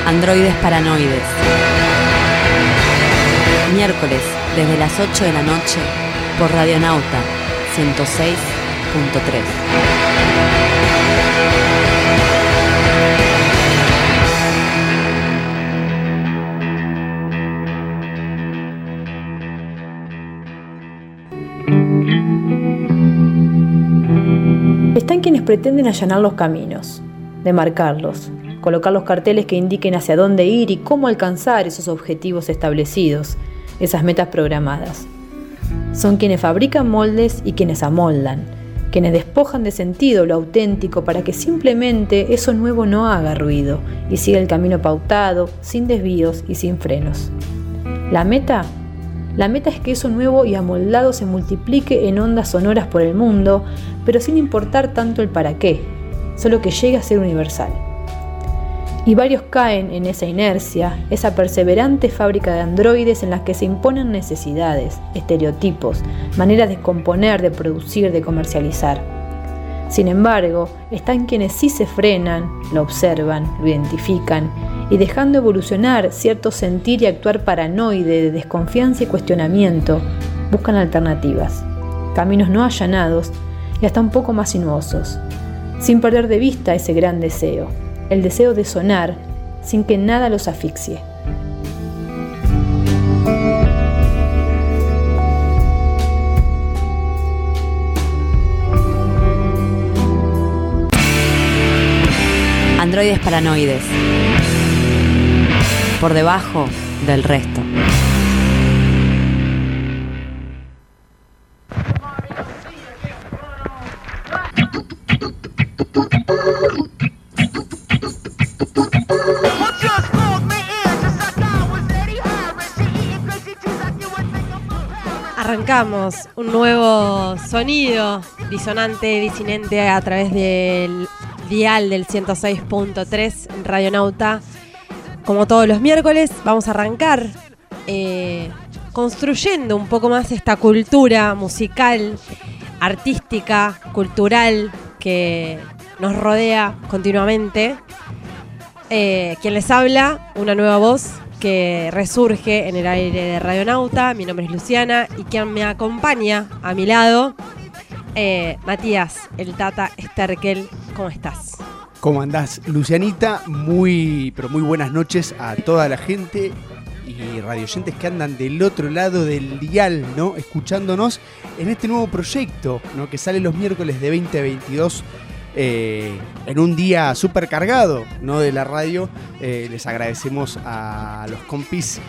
Androides Paranoides. Miércoles, desde las 8 de la noche, por Radionauta 106.3. Están quienes pretenden allanar los caminos, demarcarlos, colocar los carteles que indiquen hacia dónde ir y cómo alcanzar esos objetivos establecidos, esas metas programadas. Son quienes fabrican moldes y quienes amoldan, quienes despojan de sentido lo auténtico para que simplemente eso nuevo no haga ruido y siga el camino pautado, sin desvíos y sin frenos. La meta es que eso nuevo y amoldado se multiplique en ondas sonoras por el mundo, pero sin importar tanto el para qué, solo que llegue a ser universal. Y varios caen en esa inercia, esa perseverante fábrica de androides en las que se imponen necesidades, estereotipos, maneras de componer, de producir, de comercializar. Sin embargo, están quienes sí se frenan, lo observan, lo identifican y dejando evolucionar cierto sentir y actuar paranoide de desconfianza y cuestionamiento, buscan alternativas, caminos no allanados y hasta un poco más sinuosos, sin perder de vista ese gran deseo, el deseo de sonar sin que nada los asfixie. Androides Paranoides. Por debajo del resto. Arrancamos un nuevo sonido disonante, disinente a través del dial del 106.3 en Radionauta. Como todos los miércoles, vamos a arrancar construyendo un poco más esta cultura musical, artística, cultural que nos rodea continuamente. Quien les habla, una nueva voz que resurge en el aire de Radionauta. Mi nombre es Luciana y quien me acompaña a mi lado, Matías, el Tata Sterkel. ¿Cómo estás? ¿Cómo andás, Lucianita? Pero muy buenas noches a toda la gente y radioyentes que andan del otro lado del dial, ¿no? Escuchándonos en este nuevo proyecto, ¿no? Que sale los miércoles de 20 a 22 en un día súper cargado, ¿no? De la radio. Les agradecemos a los compis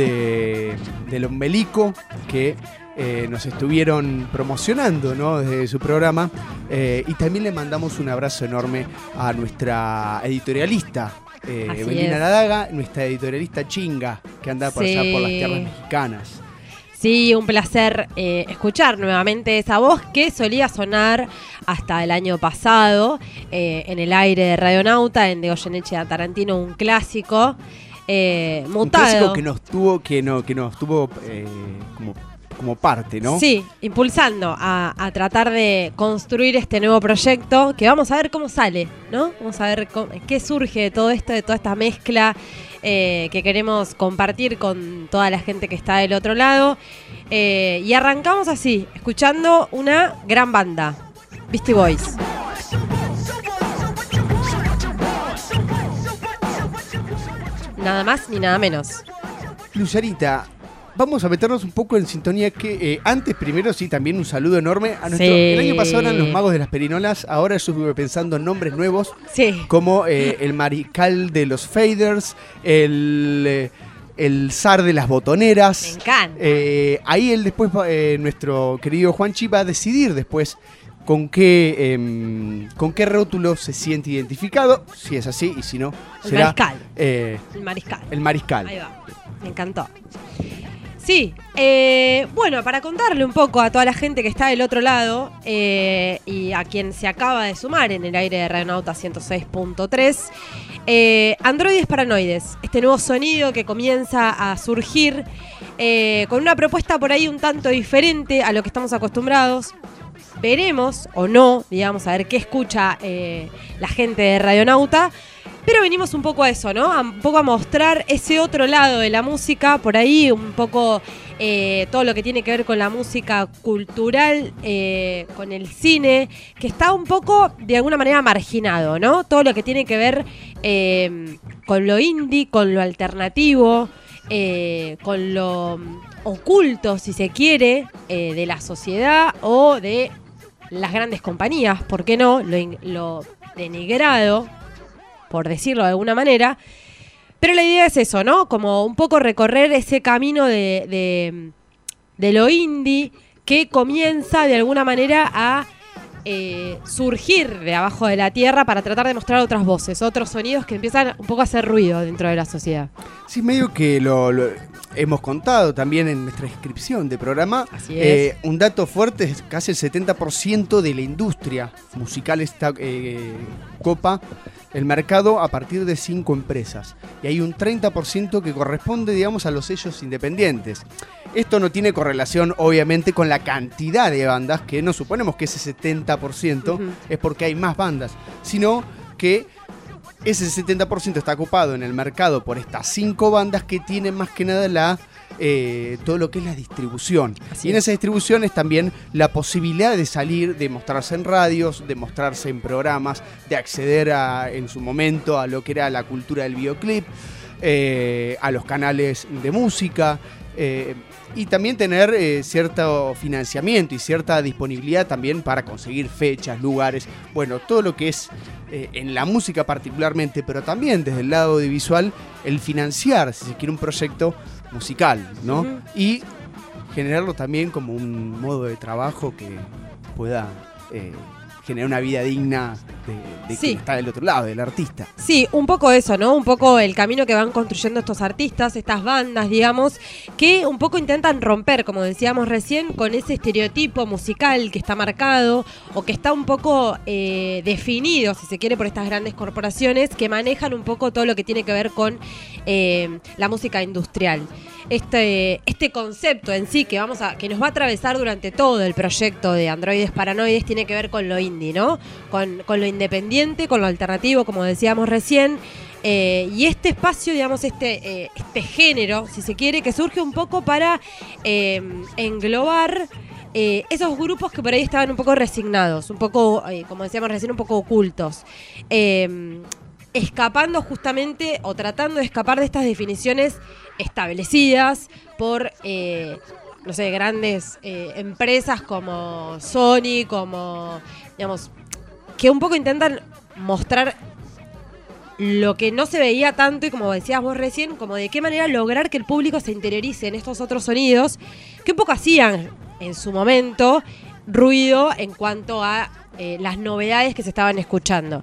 del Ombelico que nos estuvieron promocionando, ¿no? Desde su programa, y también le mandamos un abrazo enorme a nuestra editorialista Melina Ladaga, nuestra editorialista chinga que anda por allá por las tierras mexicanas. Sí, un placer escuchar nuevamente esa voz que solía sonar hasta el año pasado en el aire de Radionauta, en De Goyeneche Tarantino, un clásico mutado. Un clásico que nos tuvo como parte, ¿no? Sí, impulsando a tratar de construir este nuevo proyecto que vamos a ver cómo sale, ¿no? Vamos a ver qué surge de todo esto, de toda esta mezcla que queremos compartir con toda la gente que está del otro lado. Y arrancamos así, escuchando una gran banda, Beastie Boys. Nada más ni nada menos. Lucianita, vamos a meternos un poco en sintonía que antes, primero sí, también un saludo enorme a nuestro... Sí. El año pasado eran los magos de las perinolas, ahora yo estuve pensando en nombres nuevos, sí, como el mariscal de los faders, el zar de las botoneras. Me encanta. Ahí él después, nuestro querido Juanchi, va a decidir después con qué rótulo se siente identificado, si es así, y si no, será... El mariscal. El mariscal. Ahí va, me encantó. Sí, bueno, para contarle un poco a toda la gente que está del otro lado y a quien se acaba de sumar en el aire de Radionauta 106.3, Androides Paranoides, este nuevo sonido que comienza a surgir con una propuesta por ahí un tanto diferente a lo que estamos acostumbrados. Veremos o no, digamos, a ver qué escucha la gente de Radionauta. Pero venimos un poco a eso, ¿no? Un poco a mostrar ese otro lado de la música, por ahí un poco todo lo que tiene que ver con la música cultural, con el cine, que está un poco de alguna manera marginado, ¿no? Todo lo que tiene que ver con lo indie, con lo alternativo, con lo oculto, si se quiere, de la sociedad o de las grandes compañías, ¿por qué no? Lo denigrado, por decirlo de alguna manera. Pero la idea es eso, ¿no? Como un poco recorrer ese camino de lo indie que comienza de alguna manera a surgir de abajo de la tierra para tratar de mostrar otras voces, otros sonidos que empiezan un poco a hacer ruido dentro de la sociedad. Sí, medio que lo hemos contado también en nuestra descripción de programa. Así es. Un dato fuerte es casi el 70% de la industria musical está copa el mercado a partir de 5 empresas. Y hay un 30% que corresponde, digamos, a los sellos independientes. Esto no tiene correlación, obviamente, con la cantidad de bandas, que no suponemos que ese 70% es porque hay más bandas, sino que ese 70% está ocupado en el mercado por estas 5 bandas que tienen más que nada todo lo que es la distribución. Y en esa distribución es también la posibilidad de salir, de mostrarse en radios, de mostrarse en programas, de acceder en su momento a lo que era la cultura del videoclip, a los canales de música, y también tener cierto financiamiento y cierta disponibilidad también para conseguir fechas, lugares, bueno, todo lo que es en la música particularmente, pero también desde el lado audiovisual, el financiar, si se quiere, un proyecto musical, ¿no? Y generarlo también como un modo de trabajo que pueda generar una vida digna de quien está del otro lado, del artista. Sí, un poco eso, ¿no? Un poco el camino que van construyendo estos artistas, estas bandas, digamos, que un poco intentan romper, como decíamos recién, con ese estereotipo musical que está marcado o que está un poco definido, si se quiere, por estas grandes corporaciones que manejan un poco todo lo que tiene que ver con la música industrial. Este concepto en sí que nos va a atravesar durante todo el proyecto de Androides Paranoides tiene que ver con lo indie, ¿no? Con lo independiente, con lo alternativo, como decíamos recién. Y este espacio, digamos, este género, si se quiere, que surge un poco para englobar esos grupos que por ahí estaban un poco resignados, un poco, como decíamos recién, un poco ocultos. Escapando justamente o tratando de escapar de estas definiciones establecidas por, no sé, grandes empresas como Sony, como, digamos, que un poco intentan mostrar lo que no se veía tanto y como decías vos recién, como de qué manera lograr que el público se interiorice en estos otros sonidos que un poco hacían en su momento ruido en cuanto a las novedades que se estaban escuchando.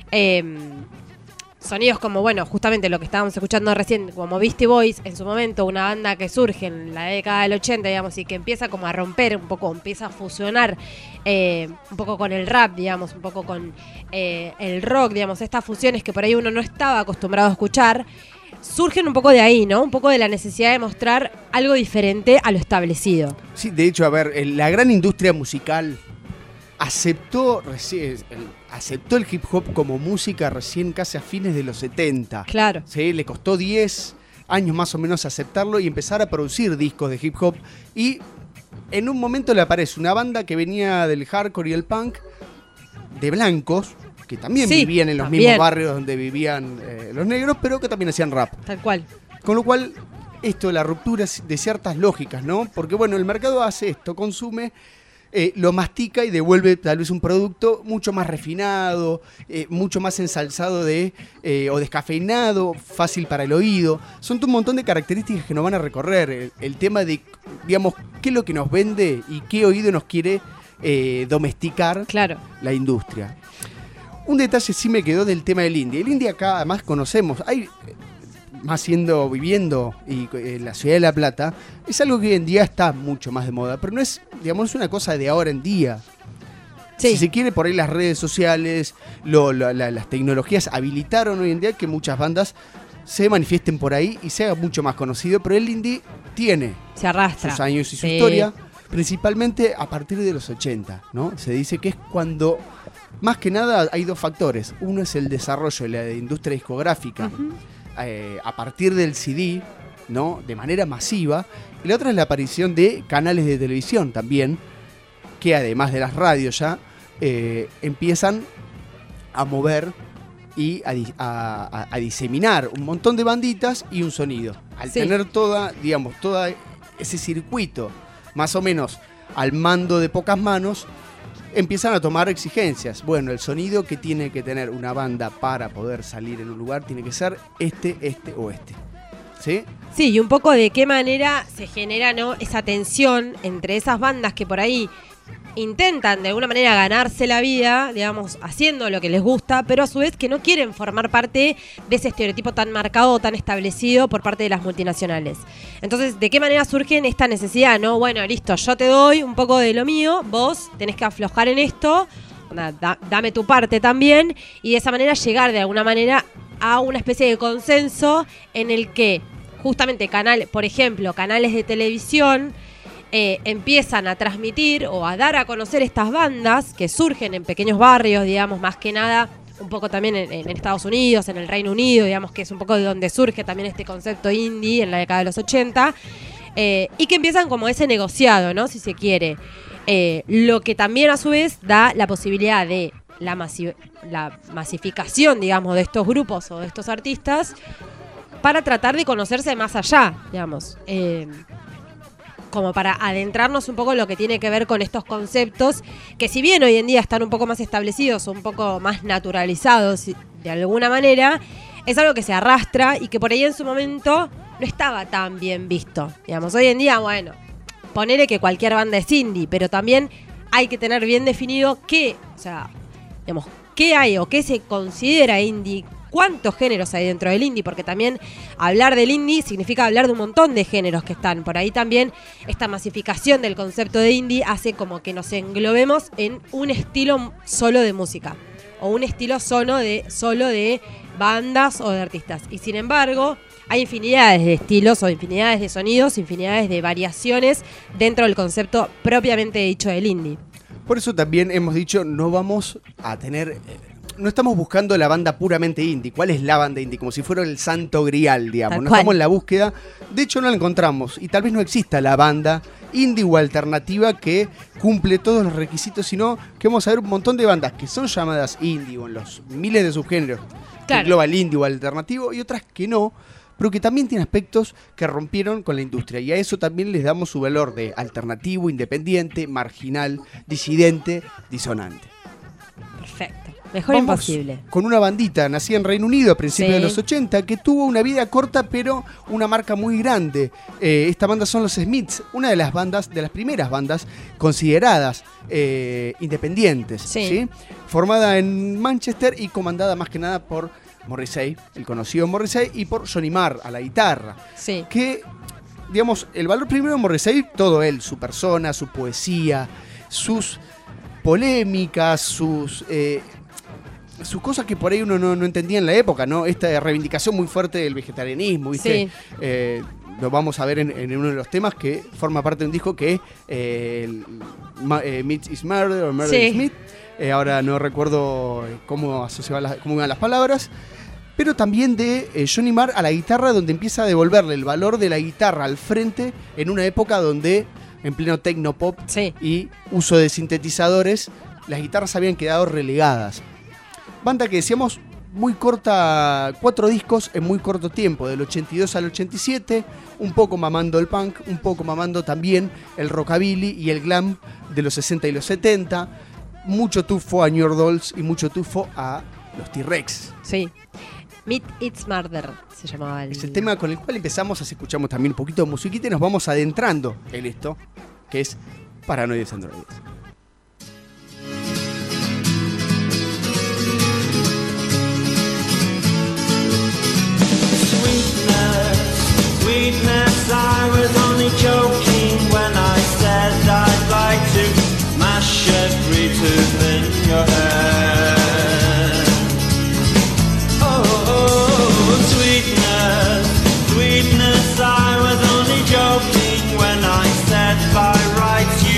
Sonidos como, bueno, justamente lo que estábamos escuchando recién, como Beastie Boys, en su momento, una banda que surge en la década del 80, digamos, y que empieza como a romper un poco, empieza a fusionar un poco con el rap, digamos, un poco con el rock, digamos, estas fusiones que por ahí uno no estaba acostumbrado a escuchar, surgen un poco de ahí, ¿no? Un poco de la necesidad de mostrar algo diferente a lo establecido. Sí, de hecho, a ver, la gran industria musical aceptó el hip hop como música recién casi a fines de los 70. Claro. ¿Sí? Le costó 10 años más o menos aceptarlo y empezar a producir discos de hip hop. Y en un momento le aparece una banda que venía del hardcore y el punk, de blancos, que también vivían en los mismos barrios donde vivían los negros, pero que también hacían rap. Tal cual. Con lo cual, la ruptura de ciertas lógicas, ¿no? Porque bueno, el mercado hace esto, consume, lo mastica y devuelve tal vez un producto mucho más refinado, mucho más ensalzado o descafeinado, fácil para el oído. Son un montón de características que nos van a recorrer. El tema de, digamos, qué es lo que nos vende y qué oído nos quiere domesticar la industria. Un detalle sí me quedó del tema del indie. El indie acá además conocemos, más viviendo en la ciudad de La Plata, es algo que hoy en día está mucho más de moda, pero no es, digamos, una cosa de ahora en día. Sí. Si se quiere, por ahí las redes sociales, las tecnologías habilitaron hoy en día que muchas bandas se manifiesten por ahí y se haga mucho más conocido, pero el indie se arrastra sus años y su historia. principalmente a partir de los 80, ¿no? Se dice que es cuando, más que nada, hay dos factores. Uno es el desarrollo de la industria discográfica a partir del CD, ¿no? De manera masiva. Y la otra es la aparición de canales de televisión también, que además de las radios ya, empiezan a mover y a diseminar un montón de banditas y un sonido. Al tener todo ese circuito más o menos al mando de pocas manos, empiezan a tomar exigencias. Bueno, el sonido que tiene que tener una banda para poder salir en un lugar tiene que ser este o este. ¿Sí? Sí, y un poco de qué manera se genera, ¿no?, esa tensión entre esas bandas que por ahí intentan de alguna manera ganarse la vida, digamos, haciendo lo que les gusta, pero a su vez que no quieren formar parte de ese estereotipo tan marcado, tan establecido por parte de las multinacionales. Entonces, ¿de qué manera surge esta necesidad, no? Bueno, listo, yo te doy un poco de lo mío, vos tenés que aflojar en esto, dame tu parte también, y de esa manera llegar de alguna manera a una especie de consenso en el que justamente por ejemplo, canales de televisión empiezan a transmitir o a dar a conocer estas bandas que surgen en pequeños barrios, digamos, más que nada, un poco también en Estados Unidos, en el Reino Unido, digamos, que es un poco de donde surge también este concepto indie en la década de los 80, y que empiezan como ese negociado, ¿no?, si se quiere. Lo que también a su vez da la posibilidad de la masificación, digamos, de estos grupos o de estos artistas para tratar de conocerse más allá, digamos. Como para adentrarnos un poco en lo que tiene que ver con estos conceptos que, si bien hoy en día están un poco más establecidos o un poco más naturalizados de alguna manera, es algo que se arrastra y que por ahí en su momento no estaba tan bien visto. Digamos, hoy en día, bueno, ponele que cualquier banda es indie, pero también hay que tener bien definido qué hay o qué se considera indie. ¿Cuántos géneros hay dentro del indie? Porque también hablar del indie significa hablar de un montón de géneros que están. Por ahí también esta masificación del concepto de indie hace como que nos englobemos en un estilo solo de música o un estilo solo de bandas o de artistas. Y sin embargo, hay infinidades de estilos o infinidades de sonidos, infinidades de variaciones dentro del concepto propiamente dicho del indie. Por eso también hemos dicho, no vamos a tener... No estamos buscando la banda puramente indie. ¿Cuál es la banda indie? Como si fuera el santo grial, digamos. No estamos en la búsqueda. De hecho, no la encontramos. Y tal vez no exista la banda indie o alternativa que cumple todos los requisitos, sino que vamos a ver un montón de bandas que son llamadas indie o en los miles de subgéneros que engloba el indie o alternativo, y otras que no, pero que también tienen aspectos que rompieron con la industria. Y a eso también les damos su valor de alternativo, independiente, marginal, disidente, disonante. Perfecto. Mejor imposible. Con una bandita nacida en Reino Unido a principios de los 80 que tuvo una vida corta pero una marca muy grande. Esta banda son los Smiths, una de las primeras bandas consideradas independientes, ¿sí? Formada en Manchester y comandada más que nada por Morrissey, el conocido Morrissey, y por Johnny Marr a la guitarra. Sí. Que, digamos, el valor primero de Morrissey, todo él, su persona, su poesía, sus polémicas, sus cosas que por ahí uno no entendía en la época, ¿no? Esta reivindicación muy fuerte del vegetarianismo, ¿viste? Sí. Lo vamos a ver en uno de los temas que forma parte de un disco que es Meat is Murder o Murder is Meat. Ahora no recuerdo cómo iban las palabras. Pero también de Johnny Marr a la guitarra, donde empieza a devolverle el valor de la guitarra al frente en una época donde, en pleno tecnopop y uso de sintetizadores, las guitarras habían quedado relegadas. Banda que decíamos muy corta, 4 discos en muy corto tiempo, del 82 al 87, un poco mamando el punk, un poco mamando también el rockabilly y el glam de los 60 y los 70, mucho tufo a New York Dolls y mucho tufo a los T-Rex. Sí. Meat It's Murder se llamaba Es el tema con el cual empezamos, así escuchamos también un poquito de musiquita y nos vamos adentrando en esto, que es Paranoides Androides. Sweetness, I was only joking when I said I'd like to smash every tooth in your head. Oh, sweetness, I was only joking when I said by rights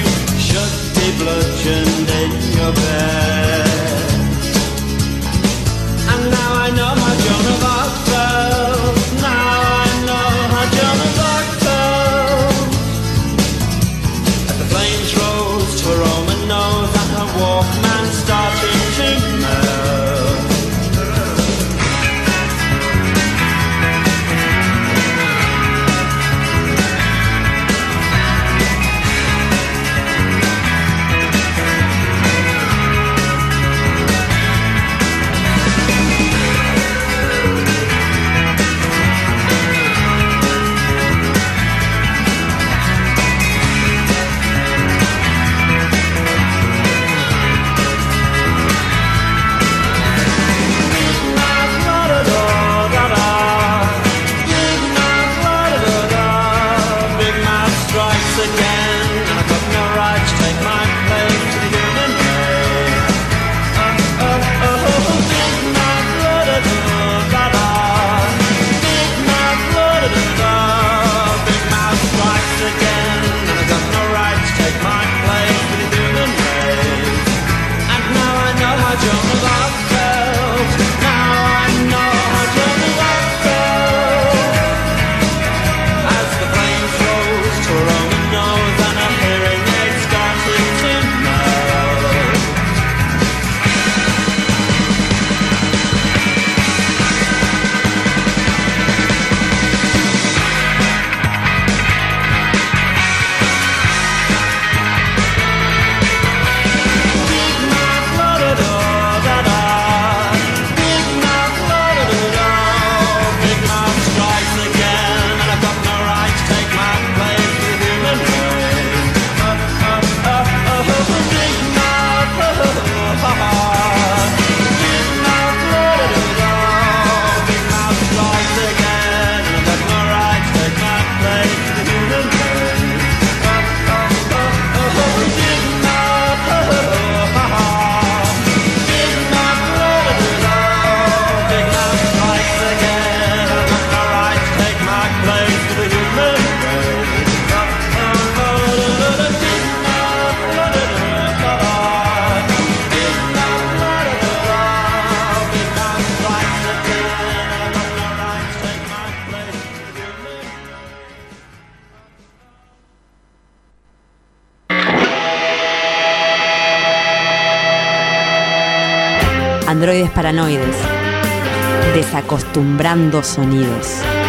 Androides Paranoides. Desacostumbrando sonidos.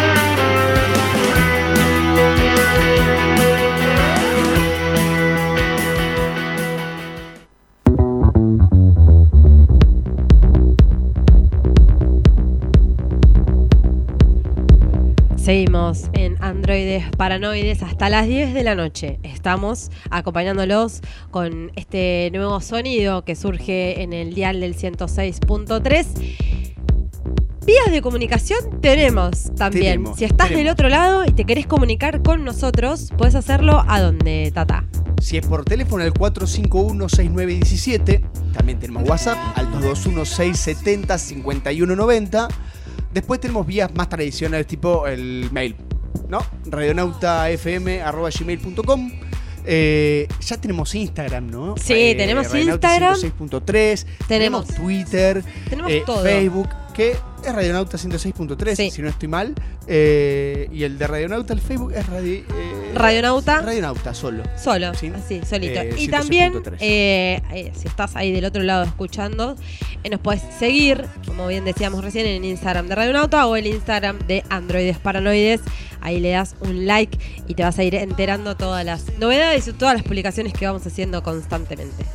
Seguimos en Androides Paranoides hasta las 10 de la noche. Estamos acompañándolos con este nuevo sonido que surge en el dial del 106.3. Vías de comunicación tenemos también. Si estás del otro lado y te querés comunicar con nosotros, puedes hacerlo ¿a dónde, Tata? Si es por teléfono, el 451-6917. También tenemos WhatsApp al 221-670-5190. Después tenemos vías más tradicionales, tipo el mail, ¿no? radionautafm@gmail.com. Ya tenemos Instagram, ¿no? Sí, tenemos Instagram. 106.3. Tenemos Twitter. Tenemos todo. Facebook, que es Radionauta 106.3, sí, si no estoy mal. Y el de Radionauta, el Facebook es Radionauta. Radionauta solo. Solo, ¿sí? Así, solito. Y 106.3. también, si estás ahí del otro lado escuchando, nos puedes seguir, como bien decíamos recién, en Instagram de Radionauta o el Instagram de Androides Paranoides. Ahí le das un like y te vas a ir enterando todas las novedades y todas las publicaciones que vamos haciendo constantemente.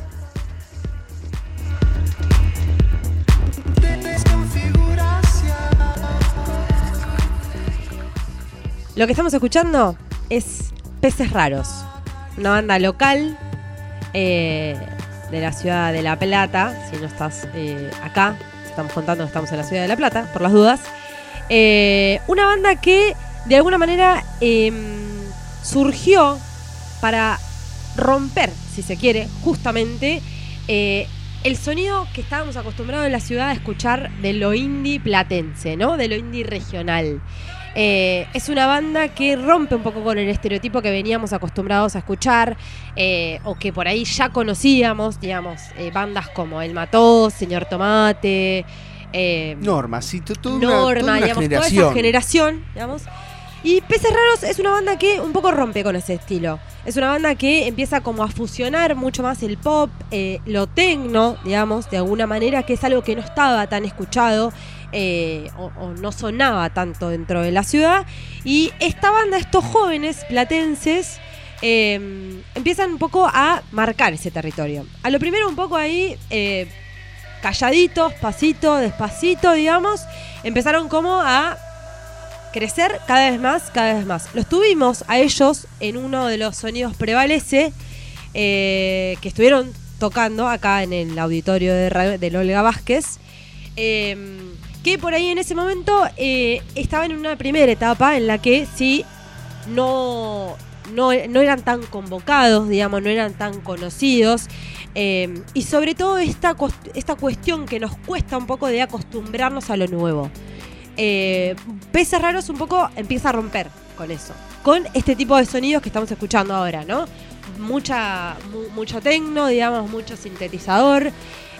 Lo que estamos escuchando es Peces Raros, una banda local de la ciudad de La Plata. Si no estás acá, estamos contando que estamos en la ciudad de La Plata, por las dudas. Una banda que de alguna manera surgió para romper, si se quiere, justamente el sonido que estábamos acostumbrados en la ciudad a escuchar de lo indie platense, ¿no? De lo indie regional. Es una banda que rompe un poco con el estereotipo que veníamos acostumbrados a escuchar, o que por ahí ya conocíamos, digamos, bandas como El Mató, Señor Tomate, Norma, sí, toda Norma, una digamos, toda esa generación, digamos. Y Peces Raros es una banda que un poco rompe con ese estilo. Es una banda que empieza como a fusionar mucho más el pop, lo tecno, digamos, de alguna manera, que es algo que no estaba tan escuchado. O no sonaba tanto dentro de la ciudad. Y esta banda, estos jóvenes platenses, empiezan un poco a marcar ese territorio. A lo primero un poco ahí, calladitos, pasito, despacito, digamos, empezaron como a crecer cada vez más, cada vez más. Los tuvimos a ellos en uno de los Sonidos Prevalece, que estuvieron tocando acá en el auditorio de Olga Vázquez, que por ahí en ese momento estaba en una primera etapa en la que sí no eran tan convocados, digamos, no eran tan conocidos, y sobre todo esta cuestión que nos cuesta un poco de acostumbrarnos a lo nuevo. Peces Raros un poco empieza a romper con eso, con este tipo de sonidos que estamos escuchando ahora, ¿no? Mucho tecno, digamos, mucho sintetizador,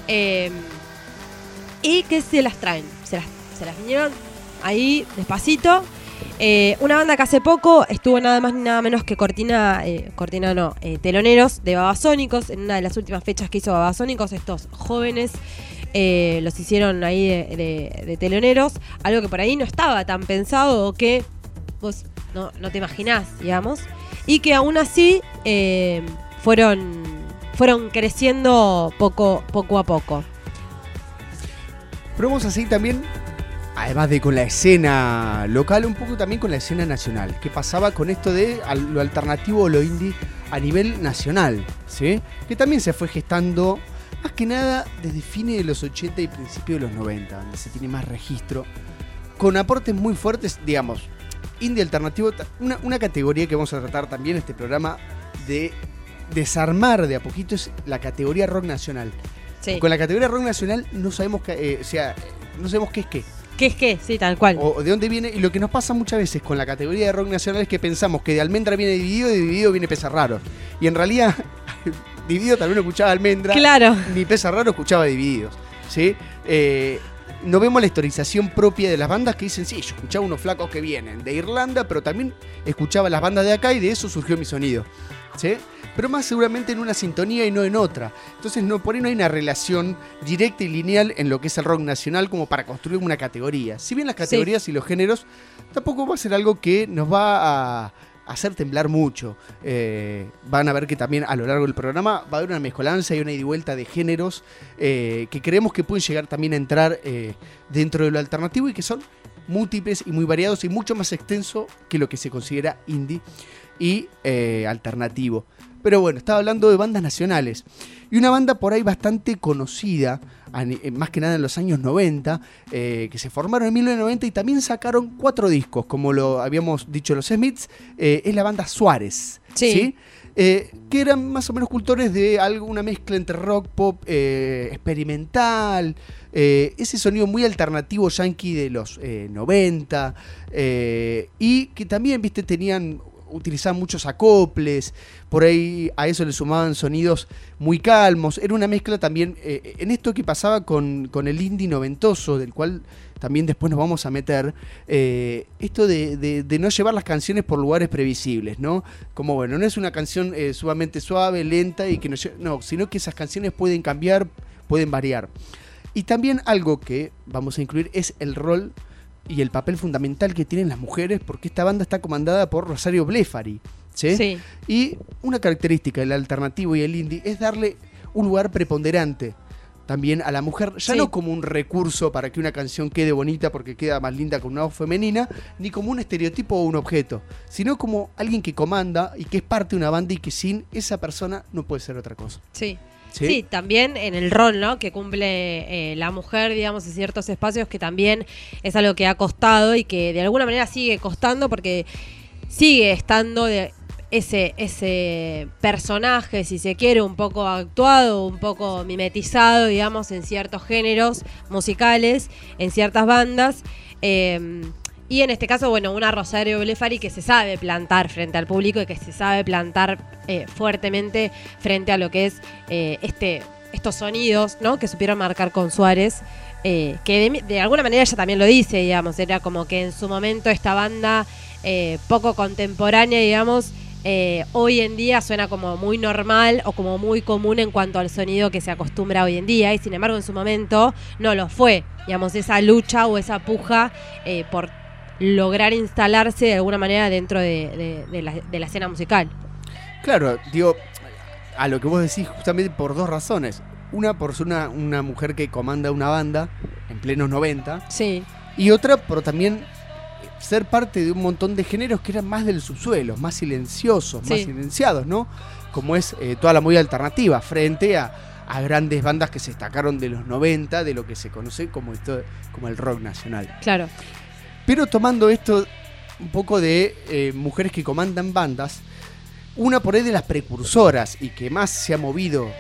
y que se las traen, se las vinieron ahí despacito. Una banda que hace poco estuvo nada más ni nada menos que teloneros de Babasónicos, en una de las últimas fechas que hizo Babasónicos. Estos jóvenes los hicieron ahí de teloneros, algo que por ahí no estaba tan pensado, o que vos no te imaginás, digamos, y que aún así fueron creciendo poco a poco. Pero vamos a seguir también, además de con la escena local, un poco también con la escena nacional. ¿Qué pasaba con esto de lo alternativo o lo indie a nivel nacional? ¿Sí? Que también se fue gestando, más que nada, desde fines de los 80 y principios de los 90, donde se tiene más registro, con aportes muy fuertes, digamos, indie alternativo, una categoría que vamos a tratar también en este programa de desarmar de a poquito, es la categoría rock nacional. Sí. Con la categoría rock nacional no sabemos no sabemos qué es qué. ¿Qué es qué? Sí, tal cual. O de dónde viene. Y lo que nos pasa muchas veces con la categoría de rock nacional es que pensamos que de Almendra viene Dividido y de Dividido viene Peces Raros. Y en realidad, Dividido también escuchaba Almendra. Claro. Ni Peces Raros escuchaba Divididos. ¿Sí? no vemos la historización propia de las bandas que dicen, sí, yo escuchaba unos flacos que vienen de Irlanda, pero también escuchaba las bandas de acá y de eso surgió mi sonido, ¿sí? Pero más seguramente en una sintonía y no en otra. Entonces por ahí no hay una relación directa y lineal en lo que es el rock nacional como para construir una categoría. Si bien las categorías y los géneros tampoco va a ser algo que nos va a hacer temblar mucho. Van a ver que también a lo largo del programa va a haber una mezcolanza y una ida y vuelta de géneros que creemos que pueden llegar también a entrar dentro de lo alternativo y que son múltiples y muy variados y mucho más extenso que lo que se considera indie y alternativo. Pero bueno, estaba hablando de bandas nacionales. Y una banda por ahí bastante conocida, más que nada en los años 90, que se formaron en 1990 y también sacaron 4 discos, como lo habíamos dicho los Smiths, es la banda Suárez. ¿Sí? Que eran más o menos cultores de alguna mezcla entre rock, pop, experimental, ese sonido muy alternativo yankee de los 90, y que también, viste, utilizaban muchos acoples, por ahí a eso le sumaban sonidos muy calmos. Era una mezcla también en esto que pasaba con el indie noventoso, del cual también después nos vamos a meter, esto de no llevar las canciones por lugares previsibles, ¿no? Como, bueno, no es una canción sumamente suave, lenta, y que no, sino que esas canciones pueden cambiar, pueden variar. Y también algo que vamos a incluir es el rol y el papel fundamental que tienen las mujeres, porque esta banda está comandada por Rosario Blefari, ¿sí? Sí. Y una característica del alternativo y el indie es darle un lugar preponderante también a la mujer, ya no como un recurso para que una canción quede bonita porque queda más linda con una voz femenina, ni como un estereotipo o un objeto, sino como alguien que comanda y que es parte de una banda y que sin esa persona no puede ser otra cosa. Sí. Sí, también en el rol, ¿no?, que cumple la mujer, digamos, en ciertos espacios, que también es algo que ha costado y que de alguna manera sigue costando, porque sigue estando ese personaje, si se quiere, un poco actuado, un poco mimetizado, digamos, en ciertos géneros musicales, en ciertas bandas. Y en este caso, bueno, una Rosario Blefari que se sabe plantar frente al público y que se sabe plantar fuertemente frente a lo que es estos sonidos, ¿no?, que supieron marcar con Suárez, que de alguna manera ella también lo dice, digamos, era como que en su momento esta banda poco contemporánea, digamos, hoy en día suena como muy normal o como muy común en cuanto al sonido que se acostumbra hoy en día, y sin embargo en su momento no lo fue, digamos, esa lucha o esa puja por lograr instalarse de alguna manera dentro de la escena musical. Claro, digo, a lo que vos decís justamente por 2 razones. Una, por ser una mujer que comanda una banda en plenos 90. Sí. Y otra, por también ser parte de un montón de géneros que eran más del subsuelo, más silenciosos, más silenciados, ¿no? Como es toda la movida alternativa, frente a grandes bandas que se destacaron de los 90, de lo que se conoce como el rock nacional. Claro. Pero tomando esto un poco de mujeres que comandan bandas, una por ahí de las precursoras y que más se ha movido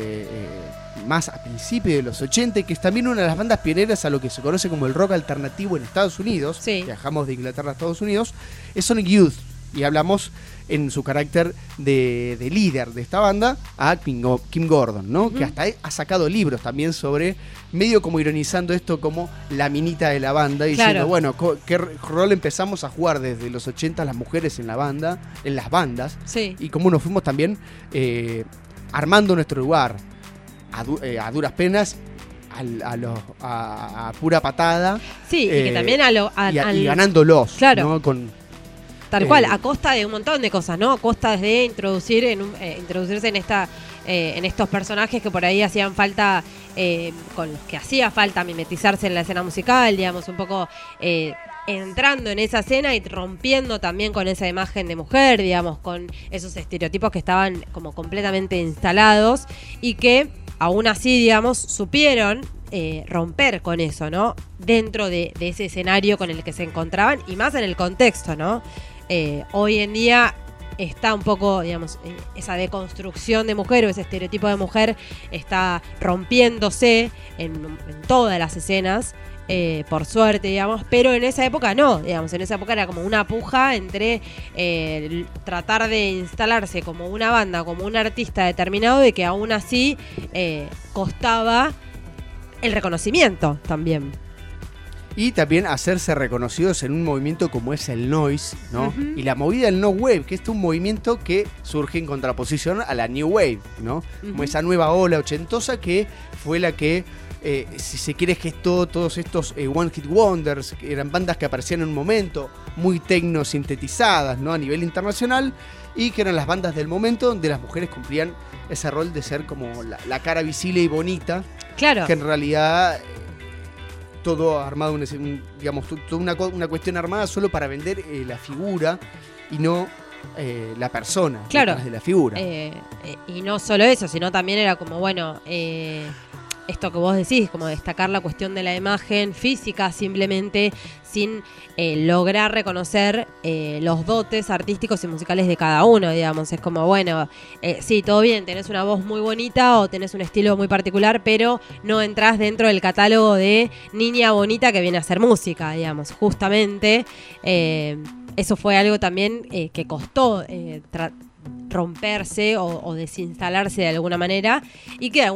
más a principios de los 80, que es también una de las bandas pioneras a lo que se conoce como el rock alternativo en Estados Unidos, viajamos de Inglaterra a Estados Unidos, es Sonic Youth, y hablamos en su carácter de líder de esta banda a Kim Gordon, ¿no? Que hasta ha sacado libros también sobre, medio como ironizando esto como la minita de la banda, diciendo, bueno, qué rol empezamos a jugar desde los 80 las mujeres en la banda, en las bandas, y cómo nos fuimos también armando nuestro lugar a duras penas, a pura patada, y que también y ganándolos, ¿no? Tal cual, a costa de un montón de cosas, ¿no? A costa de introducirse en estos personajes que por ahí hacían falta, con los que hacía falta mimetizarse en la escena musical, digamos, un poco entrando en esa escena y rompiendo también con esa imagen de mujer, digamos, con esos estereotipos que estaban como completamente instalados y que aún así, digamos, supieron romper con eso, ¿no? Dentro de ese escenario con el que se encontraban y más en el contexto, ¿no? Hoy en día está un poco, digamos, esa deconstrucción de mujer o ese estereotipo de mujer está rompiéndose en todas las escenas, por suerte, digamos, pero en esa época no, digamos, en esa época era como una puja entre tratar de instalarse como una banda, como un artista determinado y que aún así costaba el reconocimiento también. y también hacerse reconocidos en un movimiento como es el noise, ¿no? Y la movida del no wave, que es un movimiento que surge en contraposición a la new wave, ¿no? Como esa nueva ola ochentosa que fue la que, si se quiere, gestó todos estos One Hit Wonders, que eran bandas que aparecían en un momento, muy tecno sintetizadas, ¿no? A nivel internacional, y que eran las bandas del momento donde las mujeres cumplían ese rol de ser como la cara visible y bonita. Claro. Que en realidad todo armado, digamos, toda una cuestión armada solo para vender la figura y no la persona detrás de la figura. Y no solo eso, sino también era como, bueno, esto que vos decís, como destacar la cuestión de la imagen física simplemente sin lograr reconocer los dotes artísticos y musicales de cada uno, digamos. Es como, bueno, sí, todo bien, tenés una voz muy bonita o tenés un estilo muy particular, pero no entrás dentro del catálogo de niña bonita que viene a hacer música, digamos. Justamente, eso fue algo también que costó romperse o desinstalarse de alguna manera, y que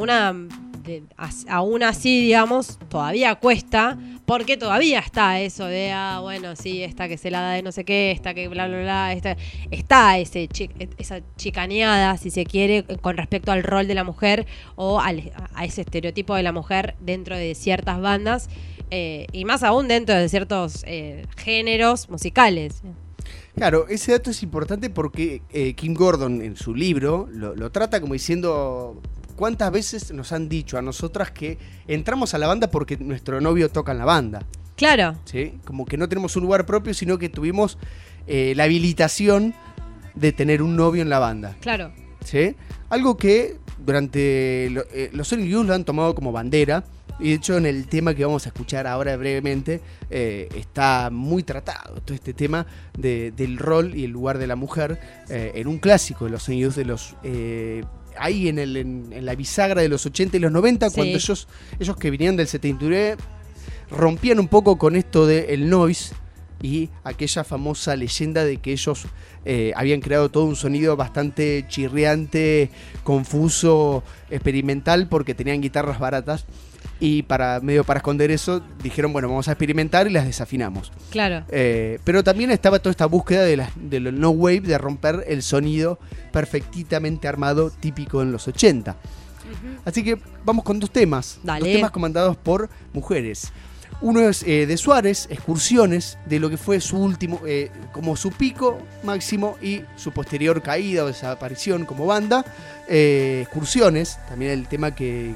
aún así, digamos, todavía cuesta, porque todavía está eso de, bueno, sí, esta que se la da de no sé qué, esta que bla, bla, bla, está esa chicaneada, si se quiere, con respecto al rol de la mujer o a ese estereotipo de la mujer dentro de ciertas bandas, y más aún dentro de ciertos géneros musicales. Claro, ese dato es importante porque Kim Gordon en su libro lo trata como diciendo... ¿Cuántas veces nos han dicho a nosotras que entramos a la banda porque nuestro novio toca en la banda? Claro. ¿Sí? Como que no tenemos un lugar propio, sino que tuvimos la habilitación de tener un novio en la banda. Claro. ¿Sí? Algo que durante los Sonic Youth lo han tomado como bandera. Y de hecho en el tema que vamos a escuchar ahora brevemente está muy tratado todo este tema del rol y el lugar de la mujer en un clásico de los Sonic Youth de los... ahí en la bisagra de los 80 y los 90, sí. Cuando ellos que vinieron del 79 rompían un poco con esto del noise y aquella famosa leyenda de que ellos habían creado todo un sonido bastante chirriante, confuso, experimental, porque tenían guitarras baratas. Y para esconder eso, dijeron, bueno, vamos a experimentar y las desafinamos. Claro. Pero también estaba toda esta búsqueda del no wave, de romper el sonido perfectamente armado típico en los 80. Así que vamos con dos temas. Dale. Dos temas comandados por mujeres. Uno es de Suárez, Excursiones, de lo que fue su último, como su pico máximo y su posterior caída o desaparición como banda. Excursiones, también el tema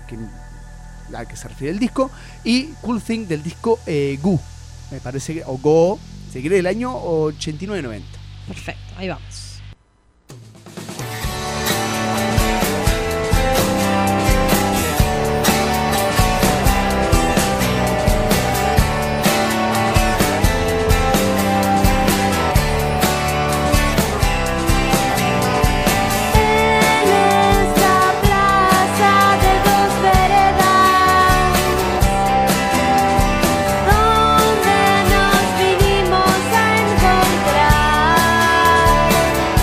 a que se refiere el disco, y Cool Thing del disco Goo, me parece, o Go, se quiere, del año 89-90. Perfecto, ahí vamos. Donde nos vinimos a encontrar.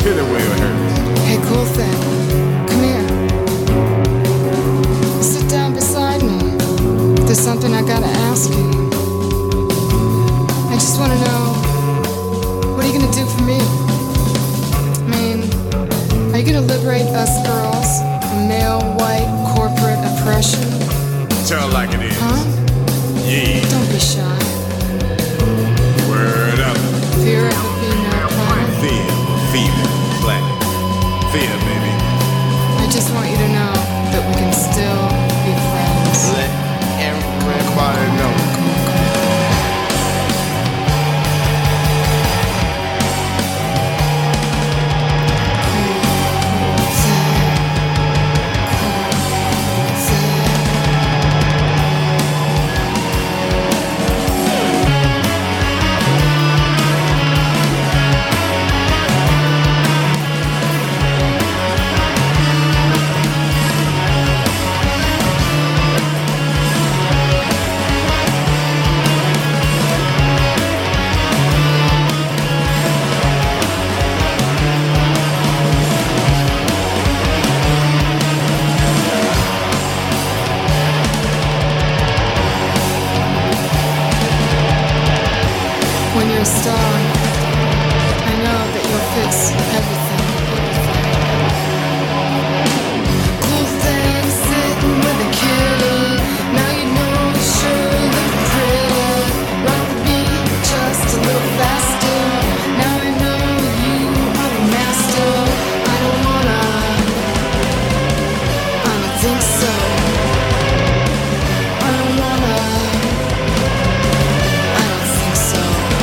Pity wheel hurts. Hey, cool thing. Come here. Sit down beside me. There's something I gotta ask you. I just wanna know, what are you gonna do for me? I mean, are you gonna liberate us girls from male, white, corporate oppression? Tell it like it is. Huh? Yeah. Don't be shy. Word up. Fear of the female planet. Fear. Female. Planet. Fear, baby. I just want you to know that we can still be friends. Let everybody know. When you're a star, I know that you'll fix everything. Cool thing sitting with a kitty. Now you know you sure look pretty. Rock the beat just a little faster. Now I know you are the master. I don't wanna. I don't think so. I don't wanna. I don't think so.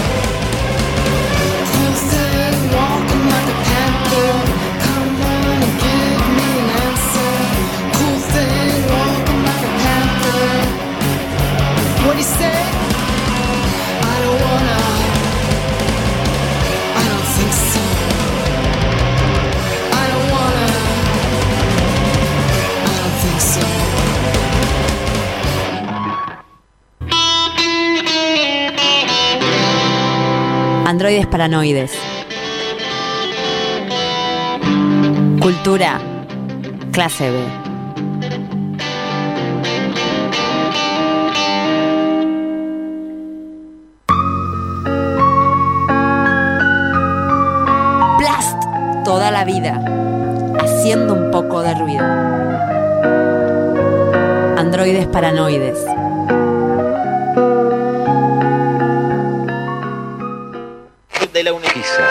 Cool thing, walking like a panther. Come on and give me an answer. Cool thing, walking like a panther. What do you say? I don't wanna. I don't think so. I don't wanna. I don't think so. Androides paranoides. Cultura. Clase B. Blast. Toda la vida. Haciendo un poco de ruido. Androides paranoides. De la Unipisa.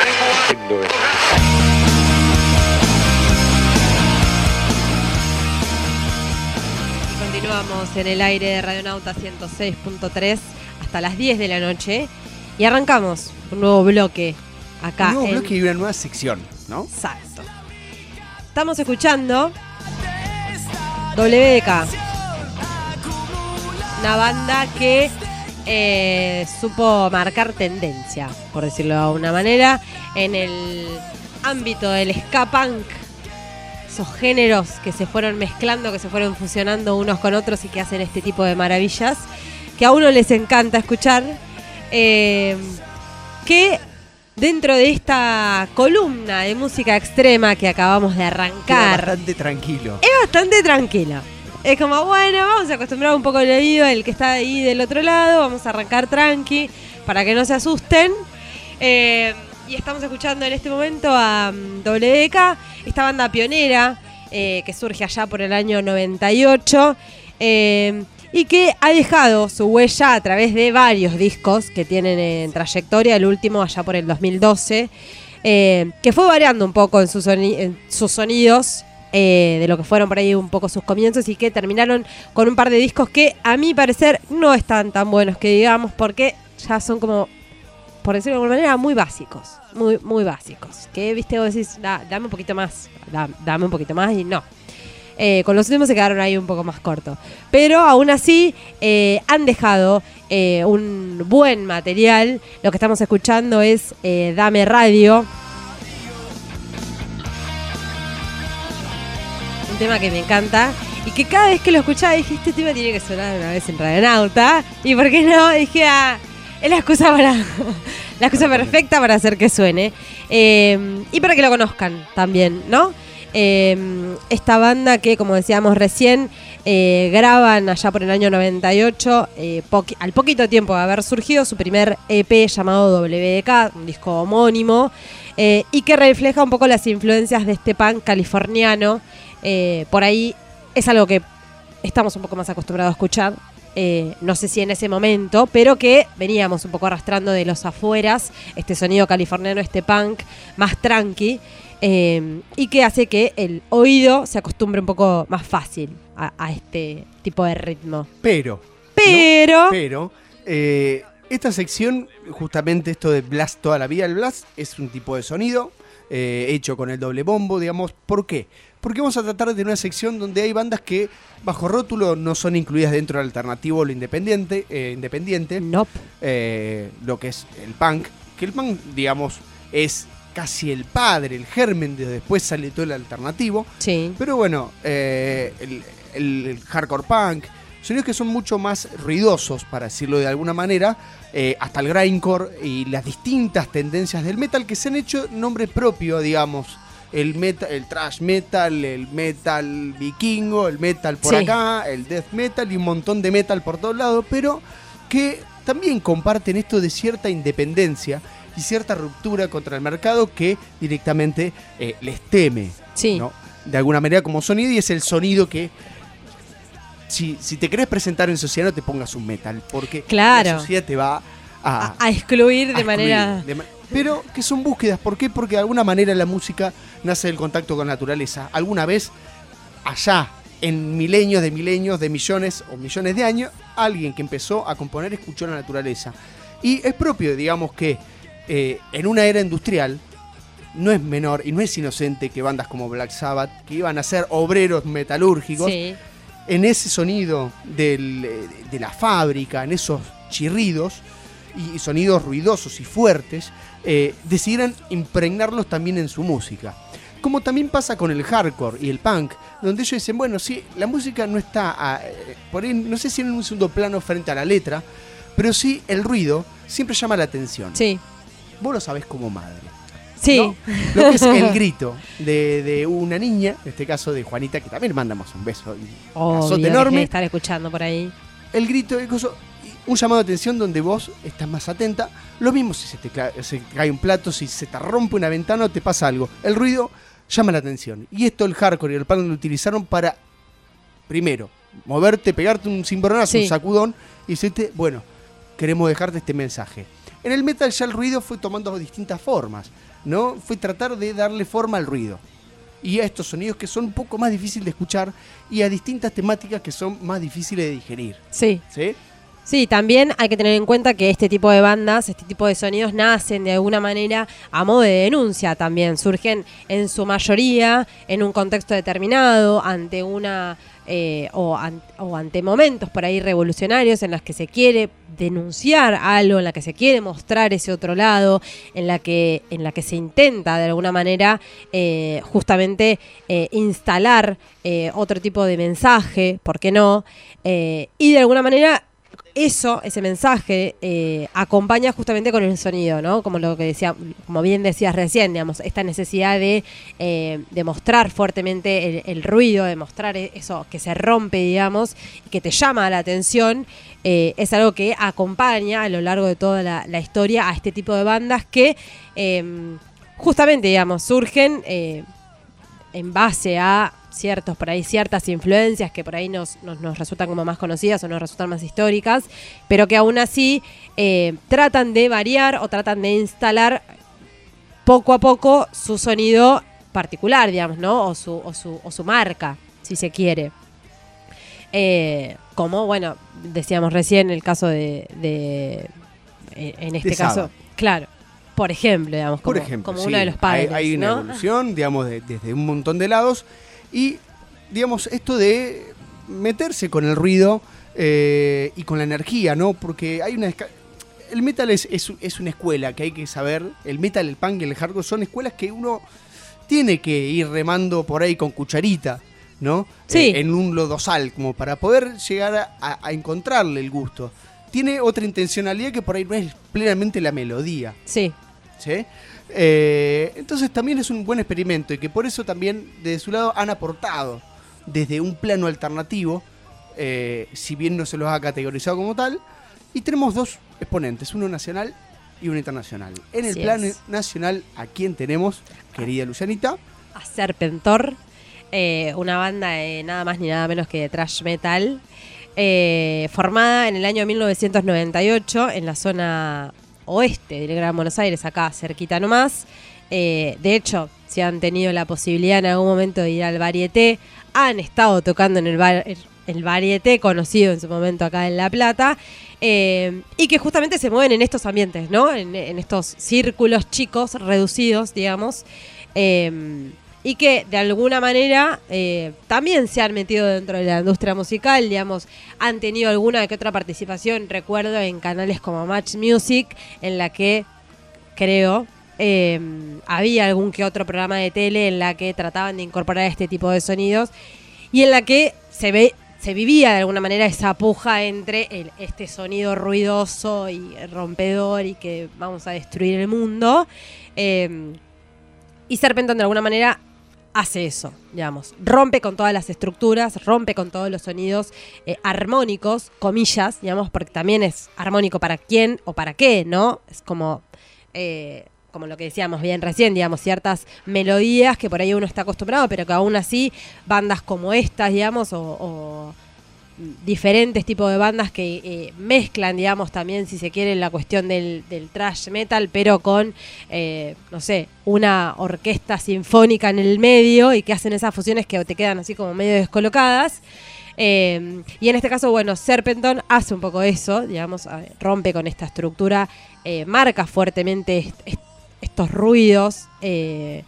Y continuamos en el aire de Radionauta 106.3 hasta las 10 de la noche. Y arrancamos un nuevo bloque acá. Un nuevo en... bloque y una nueva sección, ¿no? Exacto. Estamos escuchando WDK, una banda que supo marcar tendencia, por decirlo de alguna manera, en el ámbito del ska punk. Esos géneros que se fueron mezclando, que se fueron fusionando unos con otros y que hacen este tipo de maravillas, que a uno les encanta escuchar, que dentro de esta columna de música extrema que acabamos de arrancar, Bastante tranquilo. es bastante tranquila. Es como, bueno, vamos a acostumbrar un poco el oído, el que está ahí del otro lado, vamos a arrancar tranqui, para que no se asusten. Y estamos escuchando en este momento a WDK, esta banda pionera, que surge allá por el año 98, y que ha dejado su huella a través de varios discos que tienen en trayectoria, el último allá por el 2012, que fue variando un poco en sus sonidos, de lo que fueron por ahí un poco sus comienzos, y que terminaron con un par de discos que a mi parecer no están tan buenos que digamos, porque ya son como, por decirlo de alguna manera, muy básicos, muy básicos, que viste, vos decís, dame un poquito más, dame un poquito más, y no. Con los últimos se quedaron ahí un poco más cortos, pero aún así han dejado un buen material. Lo que estamos escuchando es Dame Radio, un tema que me encanta y que cada vez que lo escuchaba dije, este tema tiene que sonar una vez en Radionauta, y por qué no, dije, es la excusa para La excusa perfecta para hacer que suene. Y para que lo conozcan también, ¿no? Esta banda que, como decíamos recién, graban allá por el año 98, al poquito tiempo de haber surgido, su primer EP llamado WDK, un disco homónimo, y que refleja un poco las influencias de este punk californiano. Por ahí es algo que estamos un poco más acostumbrados a escuchar. No sé si en ese momento, pero que veníamos un poco arrastrando de los afueras, este sonido californiano, este punk más tranqui, y que hace que el oído se acostumbre un poco más fácil a este tipo de ritmo. Pero esta sección, justamente esto de blast toda la vida, el blast es un tipo de sonido hecho con el doble bombo, digamos. ¿Por qué? Porque vamos a tratar de una sección donde hay bandas que bajo rótulo no son incluidas dentro del alternativo o lo independiente, Nope. Lo que es el punk, que el punk, digamos, es casi el padre, el germen de después sale todo el alternativo. Sí. Pero bueno, el hardcore punk, sonidos que son mucho más ruidosos, para decirlo de alguna manera, hasta el grindcore y las distintas tendencias del metal que se han hecho nombre propio, digamos. El metal, el thrash metal, el metal vikingo, el metal por acá, el death metal y un montón de metal por todos lados, pero que también comparten esto de cierta independencia y cierta ruptura contra el mercado que directamente les teme, ¿no? De alguna manera como sonido, y es el sonido que si te querés presentar en sociedad no te pongas un metal, porque la sociedad te va a excluir de manera... Pero que son búsquedas. ¿Por qué? Porque de alguna manera la música nace del contacto con la naturaleza. Alguna vez, allá, en milenios, de millones o millones de años, alguien que empezó a componer escuchó la naturaleza. Y es propio, digamos, que en una era industrial no es menor y no es inocente que bandas como Black Sabbath, que iban a ser obreros metalúrgicos, en ese sonido de la fábrica, en esos chirridos y sonidos ruidosos y fuertes, decidieran impregnarlos también en su música. Como también pasa con el hardcore y el punk, donde ellos dicen, bueno, sí, la música no está, por ahí, no sé si en un segundo plano frente a la letra, pero sí el ruido siempre llama la atención. Sí. Vos lo sabés como madre. Sí. ¿No? Lo que es el grito de una niña, en este caso de Juanita, que también mandamos un beso y un azote enorme. Que estar escuchando por ahí. El grito, un llamado de atención donde vos estás más atenta. Lo mismo si se cae un plato, si se te rompe una ventana o te pasa algo. El ruido llama la atención. Y esto el hardcore y el punk lo utilizaron para, primero, moverte, pegarte un cimbronazo, un sacudón, y decirte, bueno, queremos dejarte este mensaje. En el metal ya el ruido fue tomando distintas formas, ¿no? Fue tratar de darle forma al ruido. Y a estos sonidos que son un poco más difíciles de escuchar y a distintas temáticas que son más difíciles de digerir. Sí. ¿Sí? Sí, también hay que tener en cuenta que este tipo de bandas, este tipo de sonidos nacen de alguna manera a modo de denuncia también. Surgen en su mayoría en un contexto determinado, ante una o ante momentos por ahí revolucionarios en los que se quiere denunciar algo, en la que se quiere mostrar ese otro lado, en la que se intenta de alguna manera justamente instalar otro tipo de mensaje, ¿por qué no? Y de alguna manera ese mensaje acompaña justamente con el sonido, ¿no? Como lo que decía, como bien decías recién, digamos, esta necesidad de mostrar fuertemente el ruido, de mostrar eso que se rompe, digamos, y que te llama la atención, es algo que acompaña a lo largo de toda la historia a este tipo de bandas que justamente, digamos, surgen en base a ciertas influencias que por ahí nos resultan como más conocidas o nos resultan más históricas, pero que aún así tratan de variar o tratan de instalar poco a poco su sonido particular, digamos, ¿no? O su marca, si se quiere. Como, bueno, decíamos recién el caso en este caso, claro. Por ejemplo, digamos, como uno de los padres. Hay una evolución, digamos, desde un montón de lados. Y, digamos, esto de meterse con el ruido y con la energía, ¿no? Porque hay el metal es una escuela que hay que saber. El metal, el punk y el hardcore son escuelas que uno tiene que ir remando por ahí con cucharita, ¿no? Sí. En un lodosal, como para poder llegar a encontrarle el gusto. tiene otra intencionalidad que por ahí no es plenamente la melodía. Sí. ¿Sí? Entonces también es un buen experimento y que por eso también de su lado han aportado desde un plano alternativo, si bien no se los ha categorizado como tal, y tenemos dos exponentes, uno nacional y uno internacional. En el Así plano es. nacional, ¿a quién tenemos, querida Lucianita? A Serpentor, una banda de nada más ni nada menos que de thrash metal, formada en el año 1998 en la zona oeste del Gran Buenos Aires, acá cerquita nomás. De hecho, si han tenido la posibilidad en algún momento de ir al Varieté, han estado tocando en el Varieté, conocido en su momento acá en La Plata, y que justamente se mueven en estos ambientes, ¿no? En estos círculos chicos, reducidos, digamos, y que de alguna manera también se han metido dentro de la industria musical, digamos, han tenido alguna que otra participación, recuerdo, en canales como Match Music, en la que creo había algún que otro programa de tele en la que trataban de incorporar este tipo de sonidos y en la que se vivía de alguna manera esa puja entre este sonido ruidoso y rompedor y que vamos a destruir el mundo, y Serpentor de alguna manera hace eso, digamos, rompe con todas las estructuras, rompe con todos los sonidos armónicos, comillas, digamos, porque también es armónico para quién o para qué, ¿no? Es como lo que decíamos bien recién, digamos, ciertas melodías que por ahí uno está acostumbrado, pero que aún así bandas como estas, digamos, o diferentes tipos de bandas que mezclan, digamos, también, si se quiere, la cuestión del thrash metal, pero con, no sé, una orquesta sinfónica en el medio y que hacen esas fusiones que te quedan así como medio descolocadas. Y en este caso, bueno, Serpentor hace un poco eso, digamos, rompe con esta estructura, marca fuertemente estos ruidos, que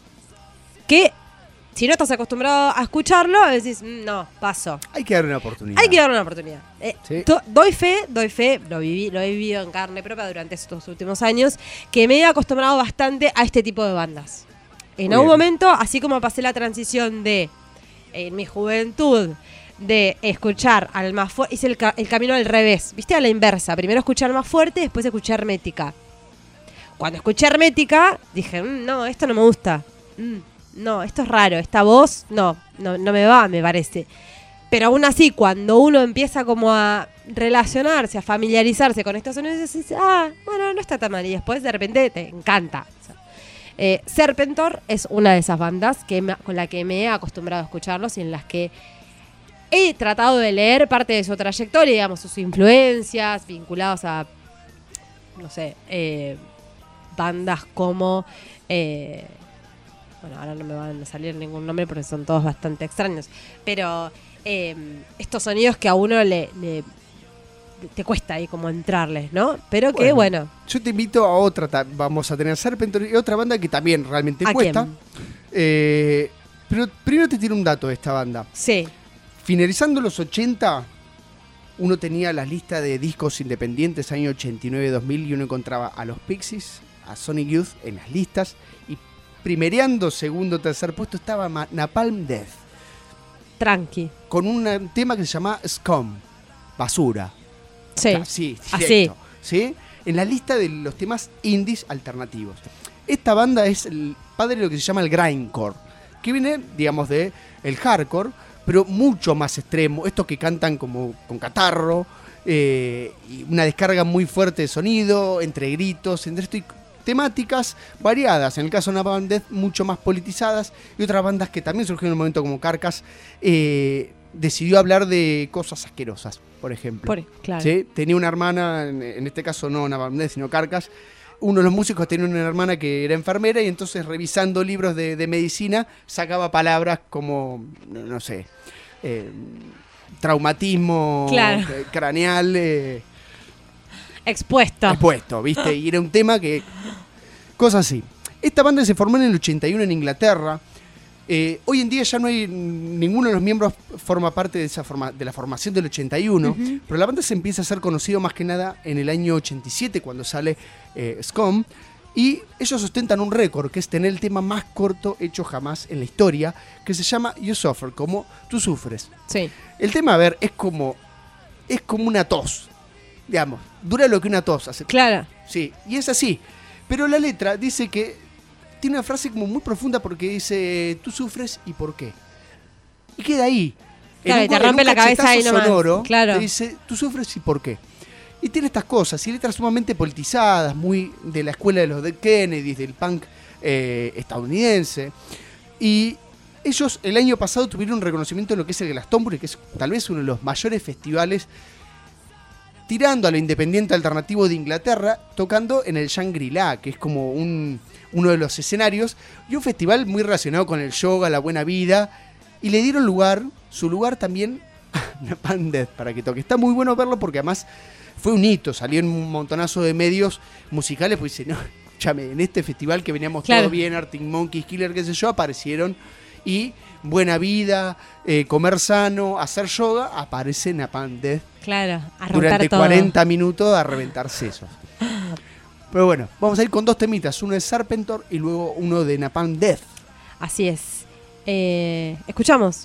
si no estás acostumbrado a escucharlo, decís, no, paso. Hay que darle una oportunidad. Hay que darle una oportunidad. Sí. Doy fe, lo he vivido en carne propia durante estos últimos años, que me he acostumbrado bastante a este tipo de bandas. En algún momento, así como pasé la transición en mi juventud, de escuchar al más fuerte, hice el camino al revés, ¿viste? A la inversa. Primero escuché al más fuerte, después escuché Hermética. Cuando escuché Hermética, dije, no, esto no me gusta. No, esto es raro, esta voz no me va, me parece. Pero aún así, cuando uno empieza como a relacionarse, a familiarizarse con estos sonidos, dices, bueno, no está tan mal. Y después de repente te encanta. Serpentor es una de esas bandas con la que me he acostumbrado a escucharlos y en las que he tratado de leer parte de su trayectoria, digamos, sus influencias vinculadas a, no sé, bandas como... bueno, ahora no me van a salir ningún nombre porque son todos bastante extraños. Pero estos sonidos que a uno te cuesta ahí como entrarles, ¿no? Pero que, bueno. Yo te invito a otra. Vamos a tener Serpentor y otra banda que también realmente ¿A cuesta. Pero primero te tiro un dato de esta banda. Sí. Finalizando los 80, uno tenía la lista de discos independientes año 89-2000 y uno encontraba a los Pixies, a Sonic Youth en las listas y primereando segundo o tercer puesto estaba Napalm Death. Tranqui. Con un tema que se llama Scum, basura. Sí. Así, Así. directo, ¿sí? En la lista de los temas indies alternativos. Esta banda es el padre de lo que se llama el grindcore, que viene, digamos, de el hardcore, pero mucho más extremo. Estos que cantan como con catarro, y una descarga muy fuerte de sonido, entre gritos, entre esto y temáticas variadas. En el caso de Napalm Death, mucho más politizadas, y otras bandas que también surgieron en un momento como Carcass, decidió hablar de cosas asquerosas, por ejemplo. Claro. ¿Sí? Tenía una hermana, en este caso no Napalm Death, sino Carcass. Uno de los músicos tenía una hermana que era enfermera y entonces revisando libros de medicina sacaba palabras como, no sé, traumatismo Claro. craneal Expuesto, ¿viste? Y era un tema que... Cosas así. Esta banda se formó en el 81 en Inglaterra. Hoy en día ya no hay... Ninguno de los miembros forma parte de la formación del 81, pero la banda se empieza a ser conocido más que nada en el año 87 cuando sale Scum. Y ellos ostentan un récord, que es tener el tema más corto hecho jamás en la historia, que se llama You Suffer, como tú sufres. Sí. El tema, a ver, es como una tos. digamos, dura lo que una tos hace. Claro. Sí, y es así. Pero la letra dice que tiene una frase como muy profunda porque dice, tú sufres y por qué. Y queda ahí. Claro, y te rompe la cabeza ahí nomás. Sonoro, Claro. te dice, tú sufres y por qué. Y tiene estas cosas, y letras sumamente politizadas, muy de la escuela de los de Kennedy, del punk estadounidense. Y ellos el año pasado tuvieron un reconocimiento en lo que es el Glastonbury, que es tal vez uno de los mayores festivales tirando a lo independiente alternativo de Inglaterra, tocando en el Shangri-La, que es como uno de los escenarios, y un festival muy relacionado con el yoga, la buena vida, y le dieron su lugar también a Napalm Death para que toque. Está muy bueno verlo porque además fue un hito, salió en un montonazo de medios musicales, pues dice, no, escúchame, en este festival que veníamos todo bien, Arctic Monkeys, Killer, qué sé yo, aparecieron, y buena vida, comer sano, hacer yoga, aparece Napalm Death. Claro, a romper Durante todo. 40 minutos a reventar sesos. Pero bueno, vamos a ir con 2 temitas, uno de Serpentor y luego uno de Napalm Death. Así es. Escuchamos.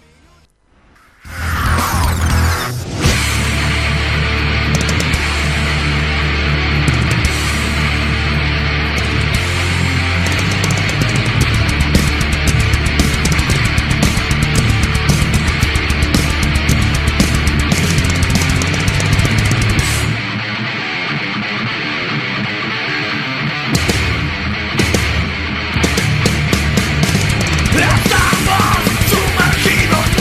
Estamos sumergidos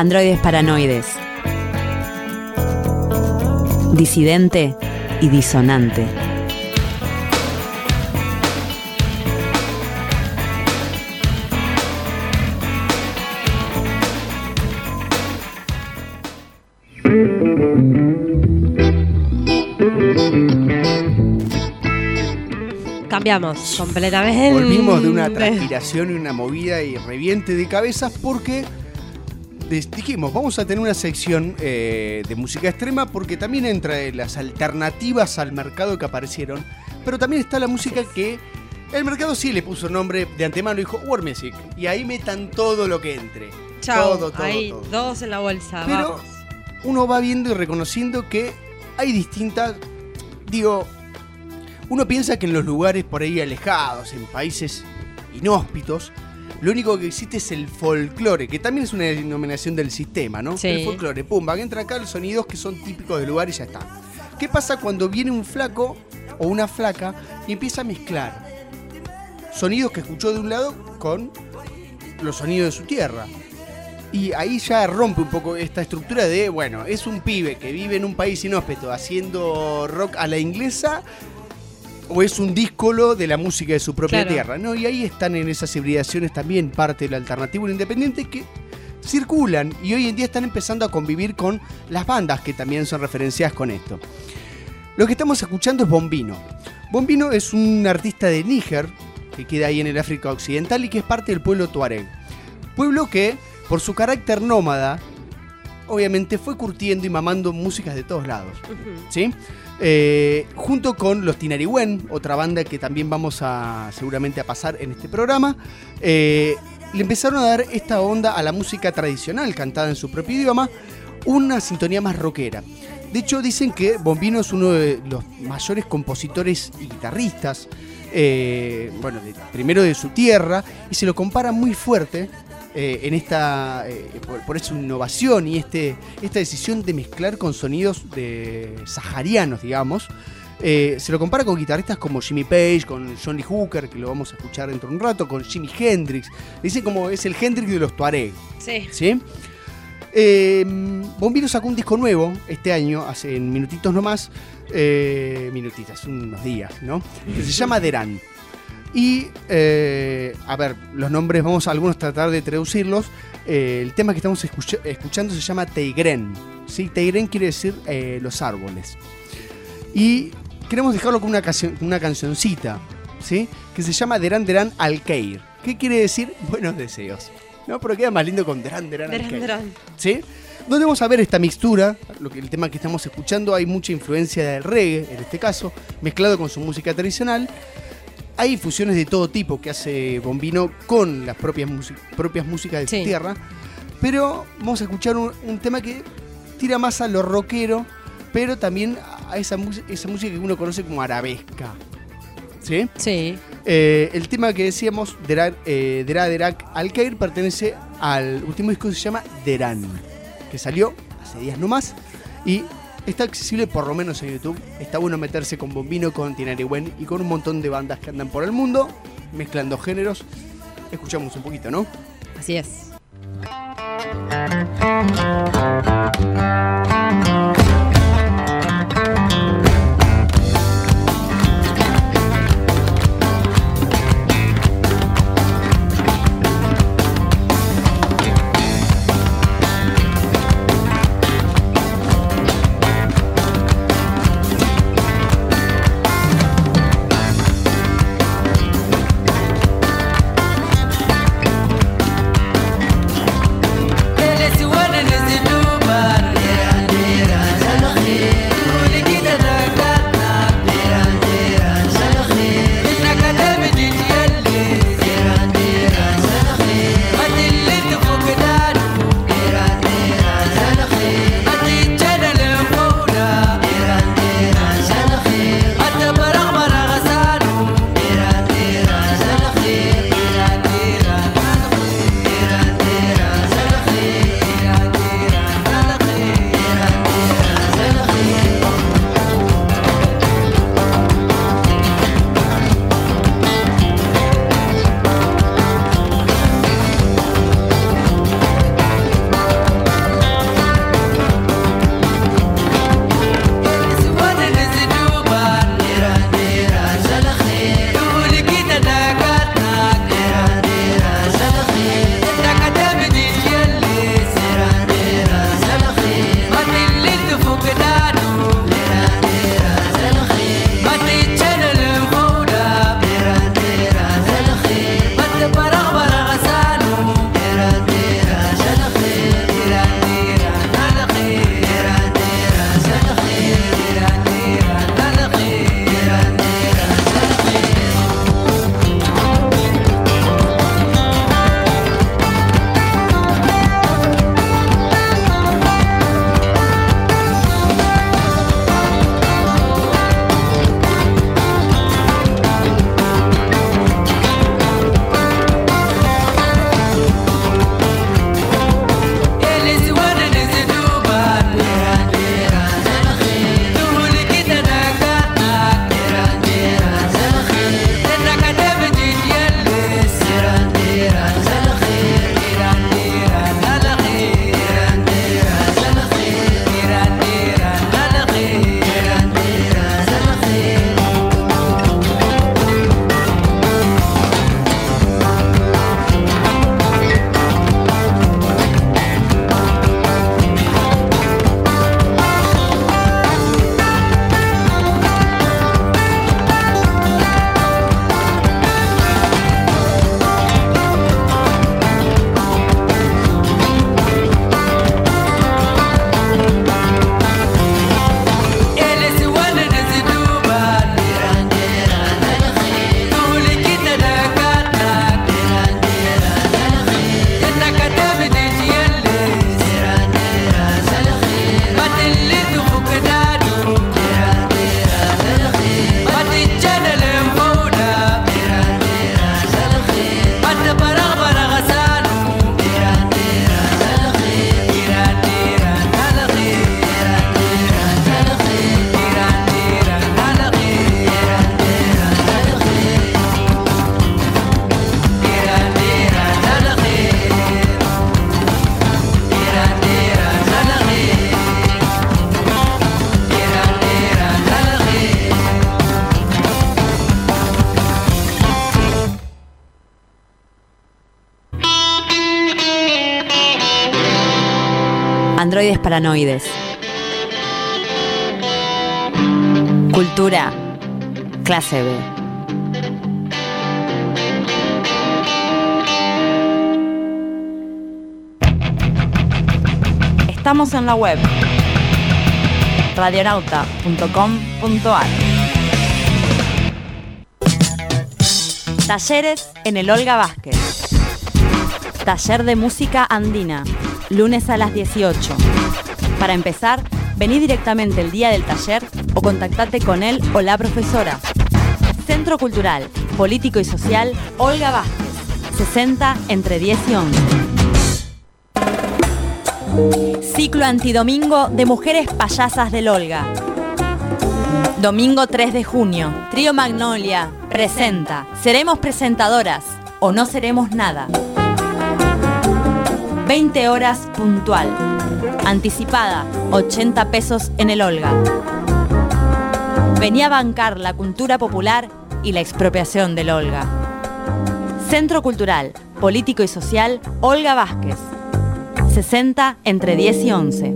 Androides paranoides. Disidente y disonante. Cambiamos completamente. Volvimos de una transpiración y una movida y reviente de cabezas porque dijimos, vamos a tener una sección de música extrema porque también entra las alternativas al mercado que aparecieron, pero también está la música que el mercado sí le puso nombre de antemano, dijo World Music, y ahí metan todo lo que entre. Chao, todo, ahí, todo. dos en la bolsa, Pero vamos. uno va viendo y reconociendo que hay distintas, uno piensa que en los lugares por ahí alejados, en países inhóspitos, lo único que existe es el folclore, que también es una denominación del sistema, ¿no? Sí. El folclore, pumba, que entra acá los sonidos que son típicos del lugar y ya está. ¿Qué pasa cuando viene un flaco o una flaca y empieza a mezclar sonidos que escuchó de un lado con los sonidos de su tierra? Y ahí ya rompe un poco esta estructura de, bueno, es un pibe que vive en un país inhóspito haciendo rock a la inglesa, o es un díscolo de la música de su propia Claro. tierra, ¿no? Y ahí están en esas hibridaciones también parte del alternativo y lo independiente que circulan y hoy en día están empezando a convivir con las bandas que también son referenciadas con esto. Lo que estamos escuchando es Bombino. Bombino es un artista de Níger que queda ahí en el África Occidental y que es parte del pueblo tuareg. Pueblo que, por su carácter nómada, obviamente fue curtiendo y mamando músicas de todos lados, ¿sí? Junto con los Tinariwen, otra banda que también vamos a seguramente a pasar en este programa, le empezaron a dar esta onda a la música tradicional cantada en su propio idioma, una sintonía más rockera. De hecho, dicen que Bombino es uno de los mayores compositores y guitarristas, primero de su tierra, y se lo compara muy fuerte en esta por su innovación y esta decisión de mezclar con sonidos saharianos, digamos. Se lo compara con guitarristas como Jimmy Page, con John Lee Hooker, que lo vamos a escuchar dentro de un rato, con Jimi Hendrix. Dicen como es el Hendrix de los Tuareg. Sí. ¿Sí? Bombino sacó un disco nuevo este año, hace en minutitos nomás, unos días, ¿no? Que se llama Deran. Y, a ver, los nombres vamos a algunos tratar de traducirlos. El tema que estamos escuchando se llama Teigren, ¿sí? Teigren quiere decir los árboles. Y queremos dejarlo con una cancioncita, ¿sí? Que se llama Deran Deran Al-Khair. ¿Qué quiere decir? Buenos deseos. No, pero queda más lindo con Deran Deran Al-Khair. ¿Sí? Donde vamos a ver esta mixtura, el tema que estamos escuchando, hay mucha influencia del reggae, en este caso, mezclado con su música tradicional. Hay fusiones de todo tipo que hace Bombino con las propias músicas de su tierra. Pero vamos a escuchar un tema que tira más a lo rockero, pero también a esa música que uno conoce como arabesca. ¿Sí? Sí. El tema que decíamos, Derak Al-Khair, pertenece al último disco que se llama Deran, que salió hace días nomás y está accesible por lo menos en YouTube. Está bueno meterse con Bombino, con Tinariwen y con un montón de bandas que andan por el mundo mezclando géneros. Escuchamos un poquito, ¿no? Así es. Well, it's what it is to do, but yeah. Androides paranoides. Cultura, clase B. Estamos en la web radionauta.com.ar. Talleres en el Olga Vázquez. Taller de música andina, lunes a las 18. Para empezar, vení directamente el día del taller o contactate con él o la profesora. Centro Cultural, Político y Social Olga Vázquez, 60 entre 10 y 11. Ciclo antidomingo de mujeres payasas del Olga. Domingo 3 de junio, Trío Magnolia presenta Seremos presentadoras o no seremos nada. 20 horas puntual. Anticipada, 80 pesos en el Olga. Vení a bancar la cultura popular y la expropiación del Olga. Centro Cultural, Político y Social Olga Vázquez, 60 entre 10 y 11.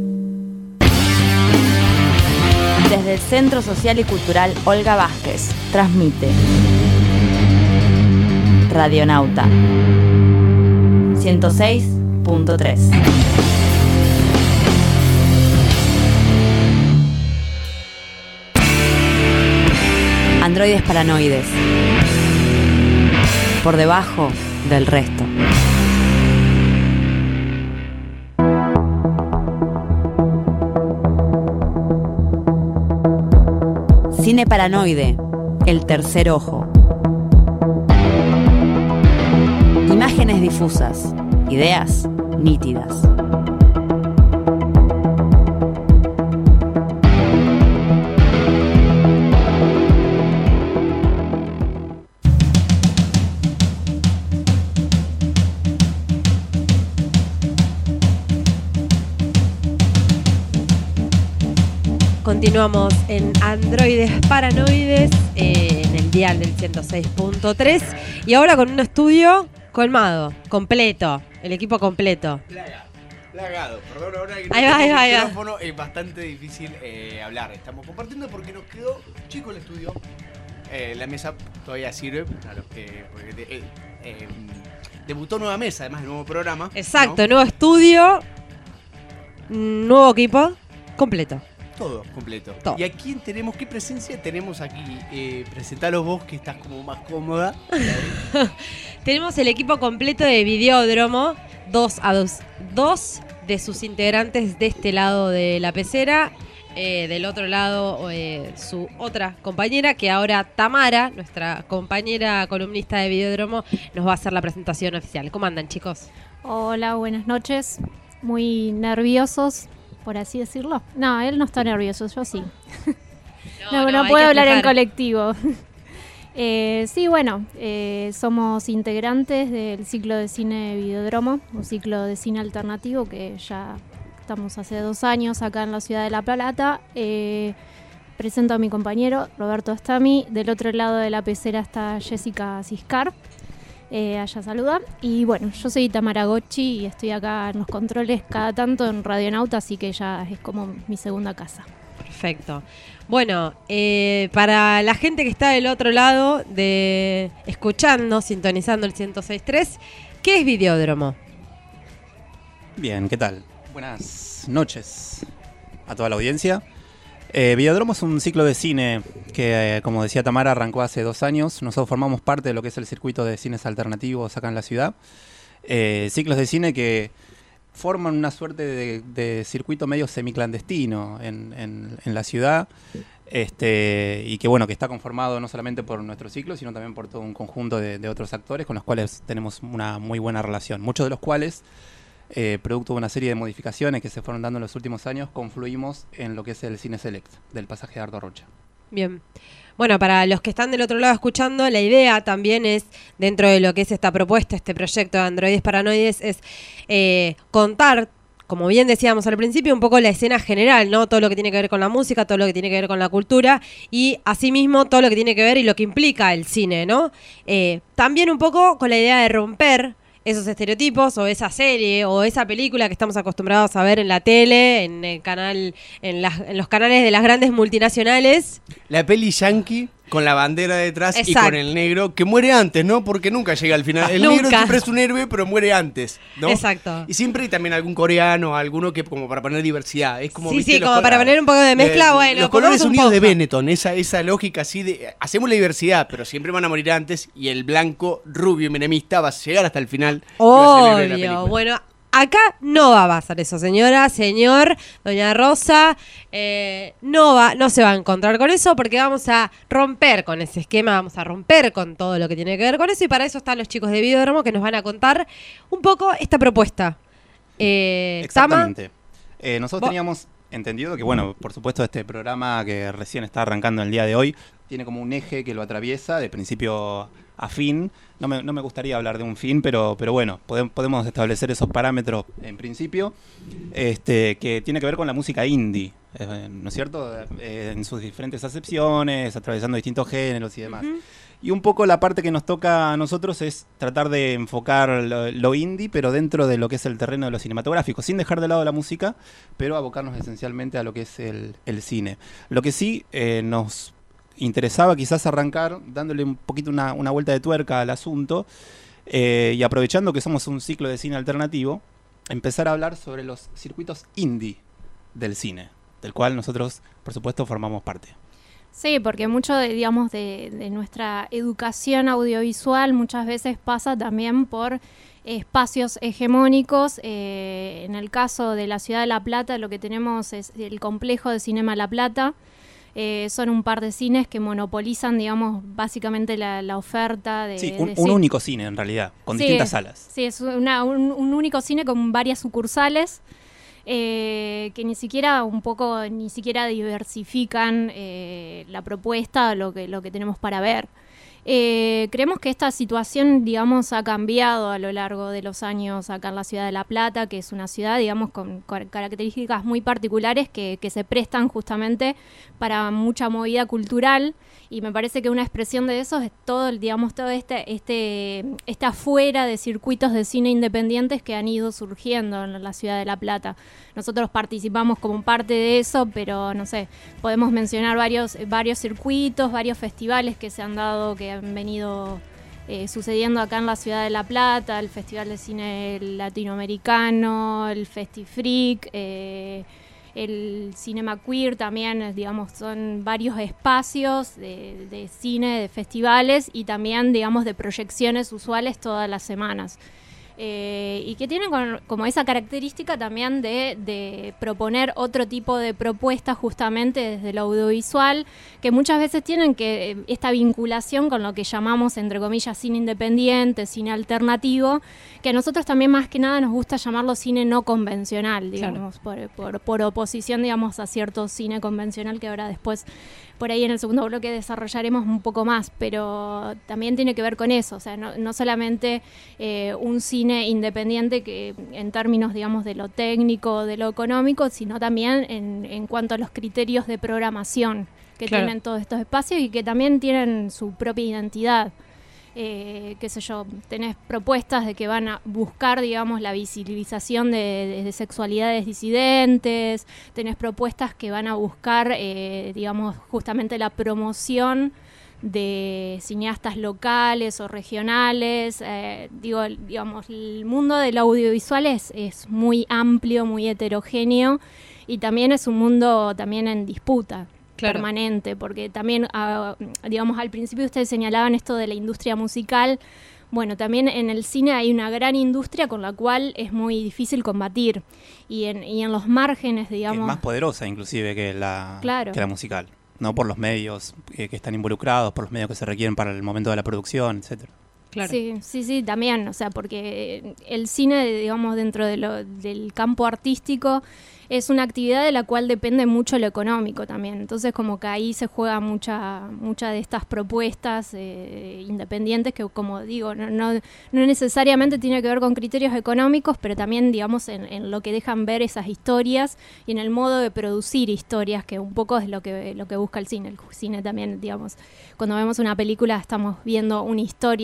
Desde el Centro Social y Cultural Olga Vázquez, transmite Radionauta 106.3. Androides paranoides. Por debajo del resto. Cine paranoide, el tercer ojo. Imágenes difusas, ideas nítidas. Continuamos en Androides Paranoides, en el dial del 106.3 y ahora con un estudio colmado, completo, el equipo completo. Plagado, perdón, ahora que no Ahí va, tenemos ahí va. micrófono es bastante difícil hablar. Estamos compartiendo porque nos quedó chico el estudio. La mesa todavía sirve para los que... porque, debutó nueva mesa, además del nuevo programa. Exacto, ¿no? nuevo estudio, nuevo equipo, completo. Todo completo. Todo. ¿Y a quién tenemos? ¿Qué presencia tenemos aquí? Presentalo vos, que estás como más cómoda. Tenemos el equipo completo de Videódromo, dos de sus integrantes de este lado de la pecera, del otro lado su otra compañera, que ahora Tamara, nuestra compañera columnista de Videódromo, nos va a hacer la presentación oficial. ¿Cómo andan, chicos? Hola, buenas noches. Muy nerviosos, por así decirlo. No, él no está nervioso, yo sí. No hay puedo que hablar en aflojar. colectivo. Sí, bueno, somos integrantes del ciclo de cine de Videódromo, un ciclo de cine alternativo que ya estamos hace 2 años acá en la ciudad de La Plata. Presento a mi compañero Roberto Stami. Del otro lado de la pecera está Jessica Ciscar. Allá saluda. Y bueno, yo soy Tamara Gocci y estoy acá en los controles cada tanto en Radionauta, así que ya es como mi segunda casa. Perfecto. Bueno, para la gente que está del otro lado, escuchando, sintonizando el 106.3, ¿qué es Videódromo? Bien, ¿qué tal? Buenas noches a toda la audiencia. Videódromo es un ciclo de cine que, como decía Tamara, arrancó hace 2 años. Nosotros formamos parte de lo que es el circuito de cines alternativos acá en la ciudad. Ciclos de cine que forman una suerte de circuito medio semiclandestino en la ciudad, y que bueno, que está conformado no solamente por nuestro ciclo, sino también por todo un conjunto de otros actores con los cuales tenemos una muy buena relación. Muchos de los cuales, producto de una serie de modificaciones que se fueron dando en los últimos años, confluimos en lo que es el Cine Select del pasaje de Ardo Rocha. Bien. Bueno, para los que están del otro lado escuchando, la idea también es, dentro de lo que es esta propuesta, este proyecto de Androides Paranoides, es contar, como bien decíamos al principio, un poco la escena general, ¿no? Todo lo que tiene que ver con la música, todo lo que tiene que ver con la cultura y, asimismo, todo lo que tiene que ver y lo que implica el cine, ¿no? También un poco con la idea de romper esos estereotipos o esa serie o esa película que estamos acostumbrados a ver en la tele, en el canal, en los canales de las grandes multinacionales. La peli yankee con la bandera detrás y con el negro que muere antes, ¿no? Porque nunca llega al final. El negro siempre es un héroe, pero muere antes, ¿no? Exacto. Y siempre hay también algún coreano, alguno que como para poner diversidad. Es como, ¿viste? Como para poner un poco de mezcla, bueno. Los colores unidos de Benetton, esa lógica así de hacemos la diversidad, pero siempre van a morir antes y el blanco rubio menemista va a llegar hasta el final. Obvio, bueno. Acá no va a pasar eso, señora, señor, doña Rosa. No se va a encontrar con eso porque vamos a romper con ese esquema, vamos a romper con todo lo que tiene que ver con eso. Y para eso están los chicos de Videodromo que nos van a contar un poco esta propuesta. Exactamente. Nosotros teníamos entendido que, bueno, por supuesto este programa que recién está arrancando el día de hoy tiene como un eje que lo atraviesa de principio a fin. No me gustaría hablar de un fin, pero bueno, podemos establecer esos parámetros en principio, que tiene que ver con la música indie, ¿no es cierto? En sus diferentes acepciones, atravesando distintos géneros y demás. Y un poco la parte que nos toca a nosotros es tratar de enfocar lo indie, pero dentro de lo que es el terreno de lo cinematográfico, sin dejar de lado la música, pero abocarnos esencialmente a lo que es el cine. Lo que sí nos interesaba quizás arrancar dándole un poquito una vuelta de tuerca al asunto y aprovechando que somos un ciclo de cine alternativo, empezar a hablar sobre los circuitos indie del cine, del cual nosotros, por supuesto, formamos parte. Sí, porque mucho de nuestra educación audiovisual muchas veces pasa también por espacios hegemónicos. En el caso de la ciudad de La Plata, lo que tenemos es el complejo de Cinema La Plata. Son un par de cines que monopolizan, digamos, básicamente la oferta de... Sí, un único cine en realidad, con distintas salas. Sí, es un único cine con varias sucursales que ni siquiera diversifican la propuesta, lo que tenemos para ver. Creemos que esta situación, digamos, ha cambiado a lo largo de los años acá en la ciudad de La Plata, que es una ciudad, digamos, con características muy particulares que se prestan justamente para mucha movida cultural, y me parece que una expresión de eso es todo este afuera de circuitos de cine independientes que han ido surgiendo en la ciudad de La Plata. Nosotros participamos como parte de eso, pero no sé, podemos mencionar varios circuitos, varios festivales que se han dado, que han venido sucediendo acá en la ciudad de La Plata, el Festival de Cine Latinoamericano, el FestiFreak, el Cinema Queer también, digamos, son varios espacios de cine, de festivales y también, digamos, de proyecciones usuales todas las semanas. Y que tienen como esa característica también de proponer otro tipo de propuestas justamente desde lo audiovisual, que muchas veces tienen esta vinculación con lo que llamamos, entre comillas, cine independiente, cine alternativo, que a nosotros también más que nada nos gusta llamarlo cine no convencional, digamos, claro, por oposición, digamos, a cierto cine convencional que ahora después por ahí en el segundo bloque desarrollaremos un poco más, pero también tiene que ver con eso, o sea, no solamente un cine independiente que en términos, digamos, de lo técnico, de lo económico, sino también en cuanto a los criterios de programación que tienen todos estos espacios y que también tienen su propia identidad. Qué sé yo, tenés propuestas de que van a buscar, digamos, la visibilización de sexualidades disidentes, tenés propuestas que van a buscar, digamos, justamente la promoción de cineastas locales o regionales. Digamos, el mundo del audiovisual es muy amplio, muy heterogéneo y también es un mundo también en disputa. Claro. Permanente, porque también, digamos, al principio ustedes señalaban esto de la industria musical. Bueno, también en el cine hay una gran industria con la cual es muy difícil combatir. Y en los márgenes, digamos... Es más poderosa inclusive que la musical, ¿no? Por los medios que están involucrados, por los medios que se requieren para el momento de la producción, etcétera. Claro. Sí, también, o sea, porque el cine, digamos, dentro del campo artístico es una actividad de la cual depende mucho lo económico también. Entonces, como que ahí se juega mucha de estas propuestas independientes que, como digo, no necesariamente tiene que ver con criterios económicos, pero también, digamos, en lo que dejan ver esas historias y en el modo de producir historias, que un poco es lo que busca el cine. El cine también, digamos, cuando vemos una película estamos viendo una historia detrás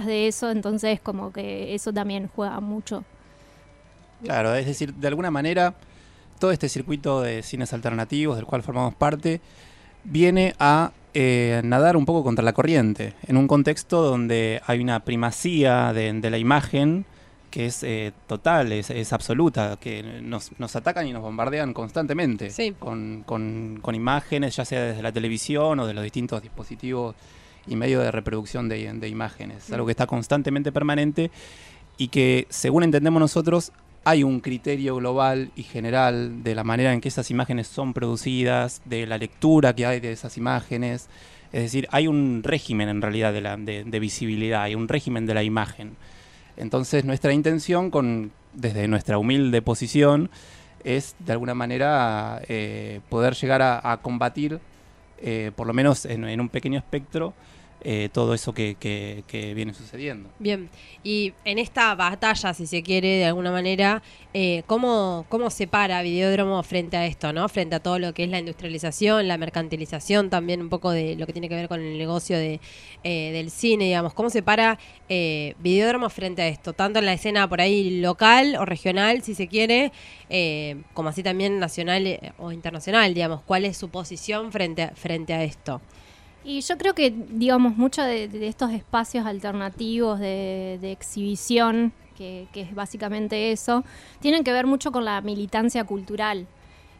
de eso, entonces como que eso también juega mucho. Claro, es decir, de alguna manera, todo este circuito de cines alternativos del cual formamos parte viene a nadar un poco contra la corriente, en un contexto donde hay una primacía de la imagen que es total, es absoluta, que nos atacan y nos bombardean constantemente Sí. con imágenes, ya sea desde la televisión o de los distintos dispositivos y medios de reproducción de imágenes. Es algo que está constantemente permanente y que, según entendemos nosotros, hay un criterio global y general de la manera en que esas imágenes son producidas, de la lectura que hay de esas imágenes. Es decir, hay un régimen en realidad de visibilidad, hay un régimen de la imagen. Entonces nuestra intención, desde nuestra humilde posición, es de alguna manera poder llegar a combatir, por lo menos en un pequeño espectro, todo eso que viene sucediendo. Bien, y en esta batalla, si se quiere, de alguna manera, ¿cómo se para Videódromo frente a esto, ¿no? Frente a todo lo que es la industrialización, la mercantilización, también un poco de lo que tiene que ver con el negocio del cine, digamos. ¿Cómo se para Videódromo frente a esto? Tanto en la escena por ahí local o regional, si se quiere, como así también nacional o internacional, digamos. ¿Cuál es su posición frente a esto? Y yo creo que, digamos, muchos de estos espacios alternativos de exhibición, que es básicamente eso, tienen que ver mucho con la militancia cultural.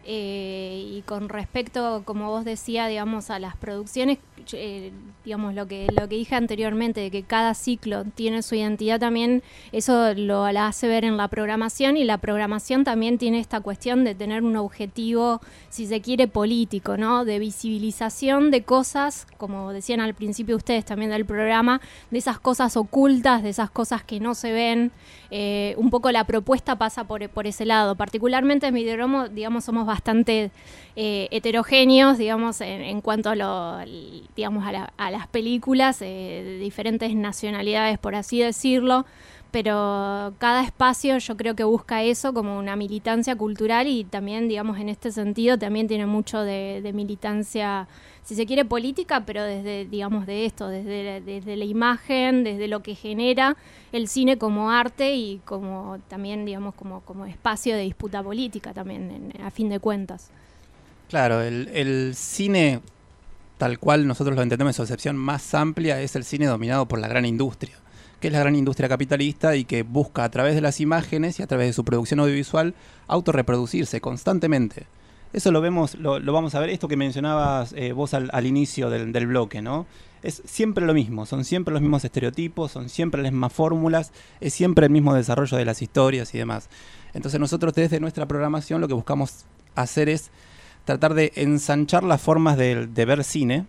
Y con respecto, como vos decías, digamos, a las producciones, digamos, lo que dije anteriormente, de que cada ciclo tiene su identidad también, eso la hace ver en la programación, y la programación también tiene esta cuestión de tener un objetivo, si se quiere, político, ¿no? De visibilización de cosas, como decían al principio ustedes también del programa, de esas cosas ocultas, de esas cosas que no se ven. Un poco la propuesta pasa por ese lado. Particularmente en Videódromo, digamos, somos bastante heterogéneos, digamos, en cuanto a digamos, a las películas de diferentes nacionalidades, por así decirlo, pero cada espacio yo creo que busca eso como una militancia cultural, y también, digamos, en este sentido también tiene mucho de militancia, si se quiere, política, pero desde, digamos, de esto, desde la imagen, desde lo que genera el cine como arte y como también, digamos, como espacio de disputa política también, a fin de cuentas. Claro, el cine, tal cual nosotros lo entendemos en su acepción más amplia, es el cine dominado por la gran industria, que es la gran industria capitalista y que busca, a través de las imágenes y a través de su producción audiovisual, autorreproducirse constantemente. Eso lo vemos, lo vamos a ver, esto que mencionabas vos al inicio del bloque, ¿no? Es siempre lo mismo, son siempre los mismos estereotipos, son siempre las mismas fórmulas, es siempre el mismo desarrollo de las historias y demás. Entonces nosotros, desde nuestra programación, lo que buscamos hacer es tratar de ensanchar las formas de ver cine,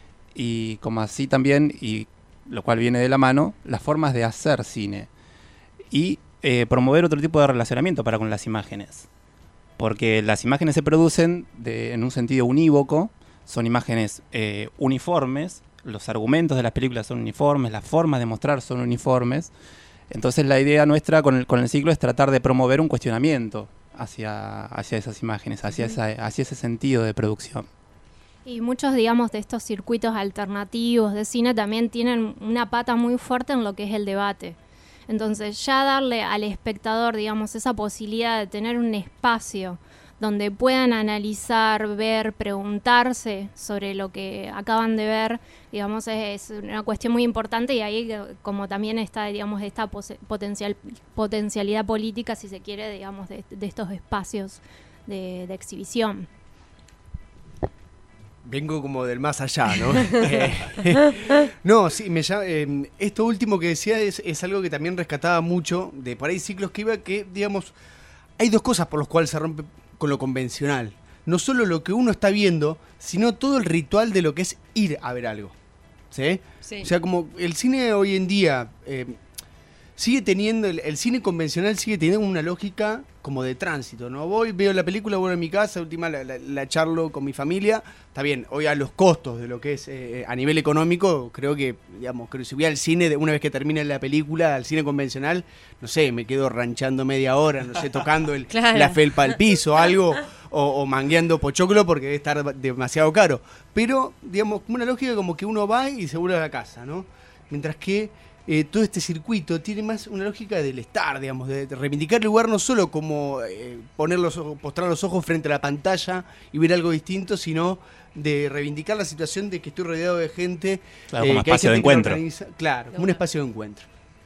y como así también, y lo cual viene de la mano, las formas de hacer cine, y promover otro tipo de relacionamiento para con las imágenes. Porque las imágenes se producen en un sentido unívoco, son imágenes uniformes, los argumentos de las películas son uniformes, las formas de mostrar son uniformes. Entonces la idea nuestra con el ciclo es tratar de promover un cuestionamiento hacia esas imágenes, hacia ese sentido de producción. Y muchos, digamos, de estos circuitos alternativos de cine también tienen una pata muy fuerte en lo que es el debate. Entonces, ya darle al espectador, digamos, esa posibilidad de tener un espacio donde puedan analizar, ver, preguntarse sobre lo que acaban de ver, digamos, es una cuestión muy importante, y ahí como también está, digamos, esta potencialidad política, si se quiere, digamos, de estos espacios de exhibición. Vengo como del más allá, ¿no? No, sí, esto último que decía es algo que también rescataba mucho de por ahí ciclos que iba, que, digamos, hay dos cosas por las cuales se rompe con lo convencional. No solo lo que uno está viendo, sino todo el ritual de lo que es ir a ver algo. ¿Sí? Sí. O sea, como el cine hoy en día sigue teniendo, el cine convencional sigue teniendo una lógica como de tránsito, ¿no? Voy, veo la película, vuelvo a mi casa, última la charlo con mi familia. Está bien, hoy a los costos de lo que es a nivel económico, creo que si voy al cine, una vez que termine la película, al cine convencional, no sé, me quedo ranchando media hora, no sé, tocando claro, la felpa al piso, algo, o mangueando pochoclo porque debe estar demasiado caro. Pero, digamos, una lógica como que uno va y se vuelve a la casa, ¿no? Mientras que todo este circuito tiene más una lógica del estar, digamos, de reivindicar el lugar no solo como postrar los ojos frente a la pantalla y ver algo distinto, sino de reivindicar la situación de que estoy rodeado de gente. Claro, como que hay espacio de gente que encuentro. Claro, como un espacio de encuentro.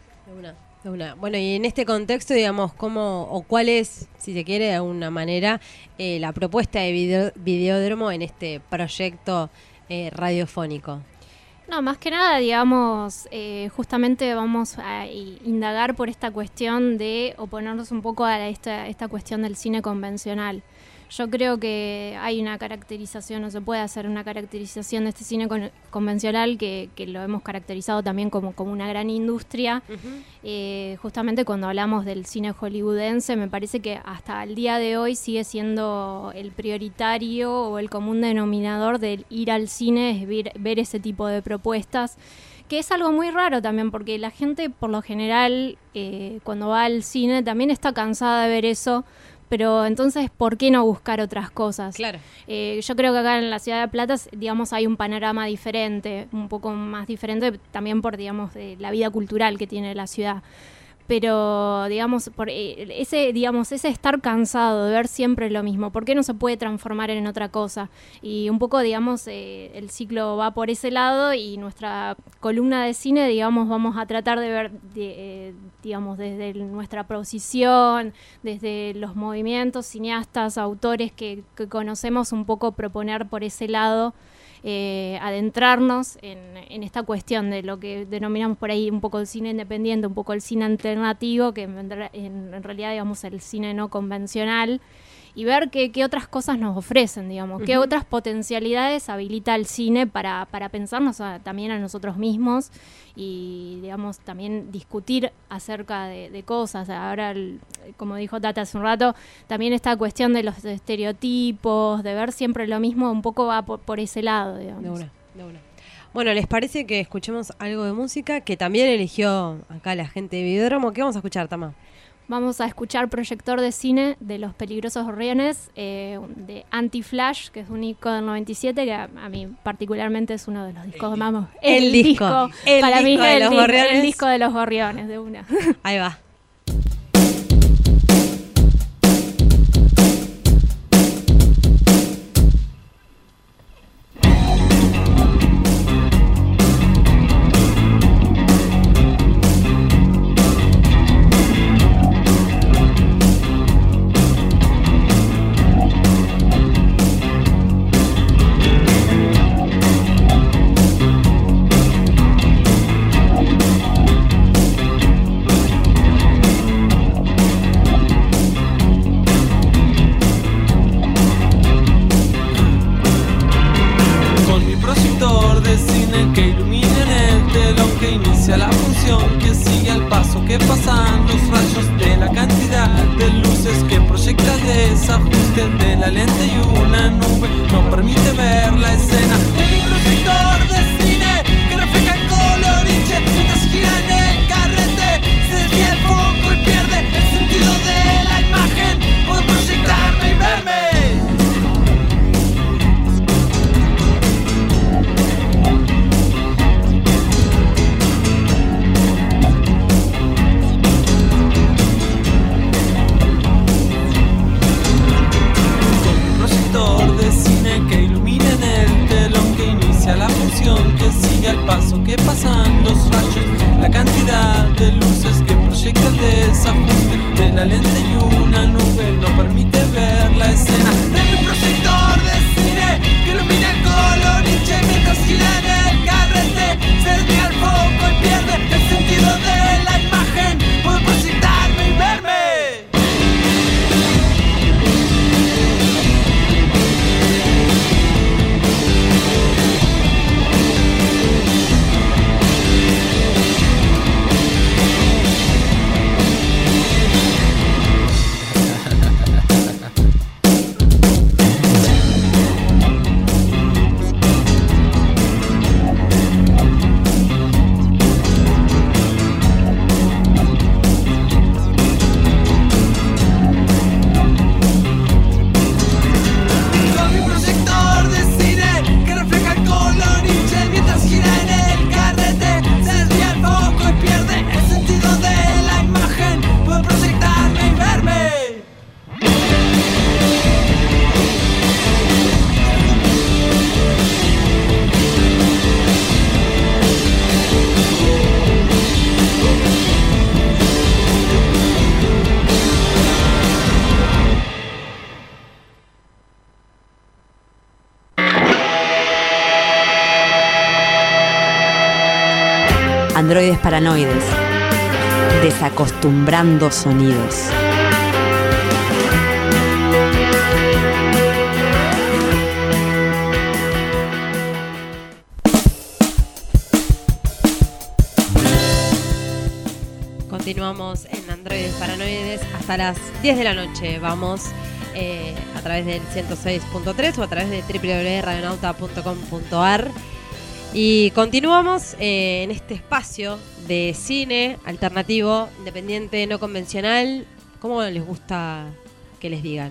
De una. Bueno, y en este contexto, digamos, ¿cómo o cuál es, si se quiere, de alguna manera, la propuesta de Videódromo en este proyecto radiofónico? No, más que nada, digamos, justamente vamos a indagar por esta cuestión de oponernos un poco a esta cuestión del cine convencional. Yo creo que hay una caracterización, no se puede hacer una caracterización de este cine convencional que lo hemos caracterizado también como una gran industria. Justamente cuando hablamos del cine hollywoodense, me parece que hasta el día de hoy sigue siendo el prioritario o el común denominador del ir al cine, es ver ese tipo de propuestas, que es algo muy raro también, porque la gente por lo general cuando va al cine también está cansada de ver eso. Pero entonces, ¿por qué no buscar otras cosas? Claro. Yo creo que acá en la Ciudad de Plata, digamos, hay un panorama diferente, un poco más diferente también por, digamos, la vida cultural que tiene la ciudad. Pero, digamos, por ese estar cansado de ver siempre lo mismo, ¿por qué no se puede transformar en otra cosa? Y un poco, digamos, el ciclo va por ese lado y nuestra columna de cine, digamos, vamos a tratar de ver, digamos, desde nuestra posición, desde los movimientos, cineastas, autores que conocemos, un poco proponer por ese lado, adentrarnos en esta cuestión de lo que denominamos por ahí un poco el cine independiente, un poco el cine alternativo, que en realidad, digamos, el cine no convencional, y ver qué otras cosas nos ofrecen, digamos, qué otras potencialidades habilita el cine para pensarnos también a nosotros mismos y, digamos, también discutir acerca de cosas. Ahora, como dijo Tata hace un rato, también esta cuestión de los estereotipos, de ver siempre lo mismo, un poco va por ese lado, digamos. De una. Bueno, ¿les parece que escuchemos algo de música que también eligió acá la gente de Videódromo? ¿Qué vamos a escuchar, Tama? Vamos a escuchar Proyector de Cine de Los Peligrosos Gorriones, de Anti-Flash, que es un disco del 97, que a mí particularmente es uno de los discos más... El disco para mí de es los Gorriones. el disco de los Gorriones, de una. Ahí va. Androides Paranoides. Desacostumbrando sonidos. Continuamos en Androides Paranoides hasta las 10 de la noche. Vamos a través del 106.3 o a través de www.radionauta.com.ar. Y continuamos en este espacio de cine alternativo, independiente, no convencional. ¿Cómo les gusta que les digan?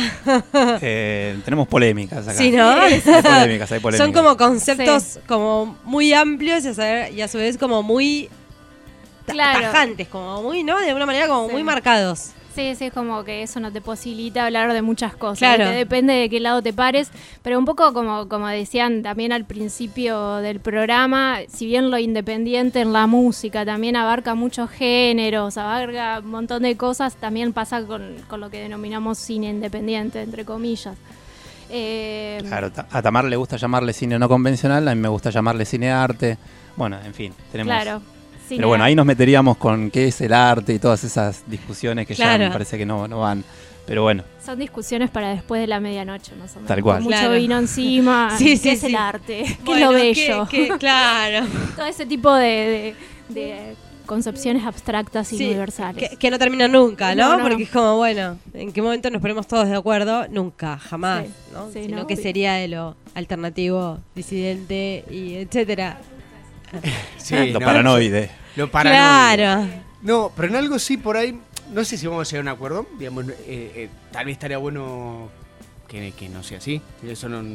Tenemos polémicas acá. Sí, ¿no? Hay polémicas. Son como conceptos como muy amplios y a su vez como muy tajantes, como muy, ¿no? De alguna manera como muy marcados. Sí, es como que eso no te posibilita hablar de muchas cosas. Claro. Que depende de qué lado te pares. Pero un poco como decían también al principio del programa, si bien lo independiente en la música también abarca muchos géneros, abarca un montón de cosas, también pasa con lo que denominamos cine independiente, entre comillas. Claro, a Tamar le gusta llamarle cine no convencional, a mí me gusta llamarle cine arte. Bueno, en fin, tenemos... Claro. Pero bueno, ahí nos meteríamos con qué es el arte y todas esas discusiones que ya me parece que no van. Pero bueno. Son discusiones para después de la medianoche, más o menos. Tal cual. Con mucho vino encima. ¿Qué es el arte? ¿Qué es lo bello? Claro. Todo ese tipo de concepciones abstractas y universales. Que no terminan nunca, ¿no? No. Porque es como, bueno, ¿en qué momento nos ponemos todos de acuerdo? Nunca, jamás, ¿no? Sino que sería de lo alternativo, disidente y etcétera. Sí, Lo paranoide. Lo paranoide. Claro. No, pero en algo sí por ahí, no sé si vamos a llegar a un acuerdo. Digamos, tal vez estaría bueno que no sea así. Eso no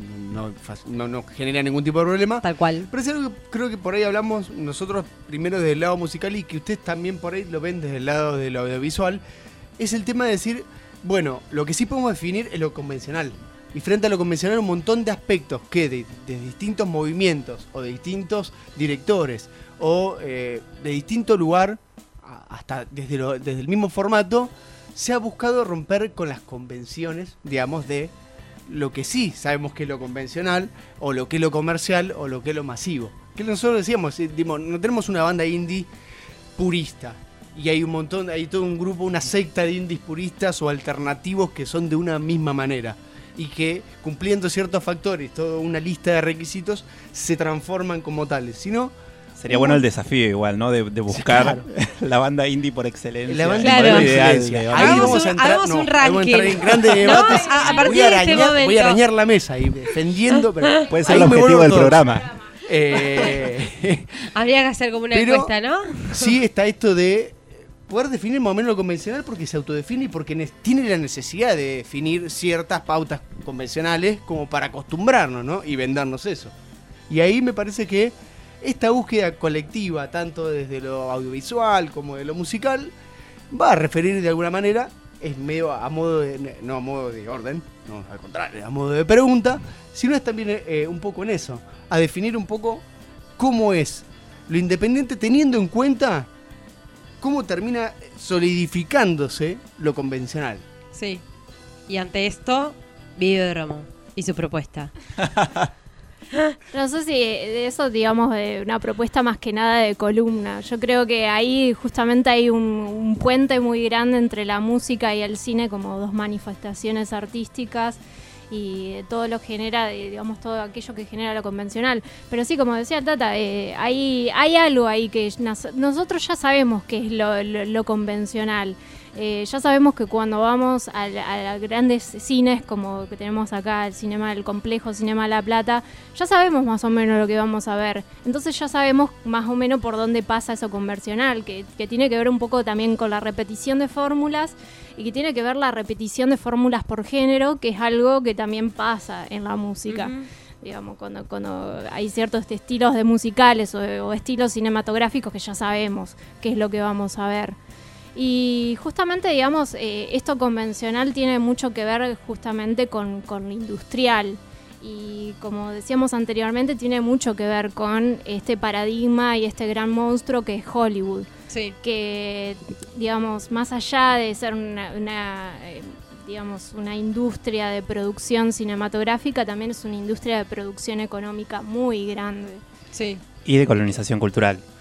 genera ningún tipo de problema. Tal cual. Pero es algo que creo que por ahí hablamos nosotros primero desde el lado musical y que ustedes también por ahí lo ven desde el lado del audiovisual. Es el tema de decir, bueno, lo que sí podemos definir es lo convencional. Y frente a lo convencional un montón de aspectos que de distintos movimientos o de distintos directores o de distinto lugar, hasta desde el mismo formato, se ha buscado romper con las convenciones, digamos, de lo que sí sabemos que es lo convencional o lo que es lo comercial o lo que es lo masivo. Que nosotros decíamos, no tenemos una banda indie purista. Y hay todo un grupo, una secta de indies puristas o alternativos que son de una misma manera. Y que cumpliendo ciertos factores, toda una lista de requisitos, se transforman como tales. Si no, sería bueno el desafío igual, ¿no? De buscar la banda indie por excelencia. La banda indie por excelencia. Ahí vamos a entrar, un ranking. vamos a entrar en grandes debates. A partir de este momento. Voy a arañar la mesa y defendiendo, pero puede ser el objetivo del programa. Habría que hacer como una encuesta, ¿no? Sí, está esto de poder definir más o menos lo convencional porque se autodefine y porque tiene la necesidad de definir ciertas pautas convencionales como para acostumbrarnos, ¿no? Y vendernos eso. Y ahí me parece que esta búsqueda colectiva, tanto desde lo audiovisual como de lo musical, va a referir de alguna manera, es medio no a modo de orden, no, al contrario, a modo de pregunta, sino es también un poco en eso, a definir un poco cómo es lo independiente teniendo en cuenta cómo termina solidificándose lo convencional. Sí. Y ante esto, Videodromo y su propuesta. No sé si de eso, digamos, de una propuesta más que nada de columna. Yo creo que ahí justamente hay un puente muy grande entre la música y el cine como dos manifestaciones artísticas y todo lo genera, digamos, todo aquello que genera lo convencional. Pero sí, como decía Tata, hay algo ahí que nosotros ya sabemos que es lo convencional. Ya sabemos que cuando vamos a grandes cines como que tenemos acá, el complejo Cinema La Plata, ya sabemos más o menos lo que vamos a ver. Entonces ya sabemos más o menos por dónde pasa eso convencional, que tiene que ver un poco también con la repetición de fórmulas y que tiene que ver la repetición de fórmulas por género, que es algo que también pasa en la música. Uh-huh. Digamos, cuando hay ciertos estilos de musicales o estilos cinematográficos que ya sabemos qué es lo que vamos a ver. Y justamente, digamos, esto convencional tiene mucho que ver justamente con lo industrial. Y como decíamos anteriormente, tiene mucho que ver con este paradigma y este gran monstruo que es Hollywood. Sí. Que, digamos, más allá de ser una industria de producción cinematográfica, también es una industria de producción económica muy grande. Sí. Y de colonización cultural.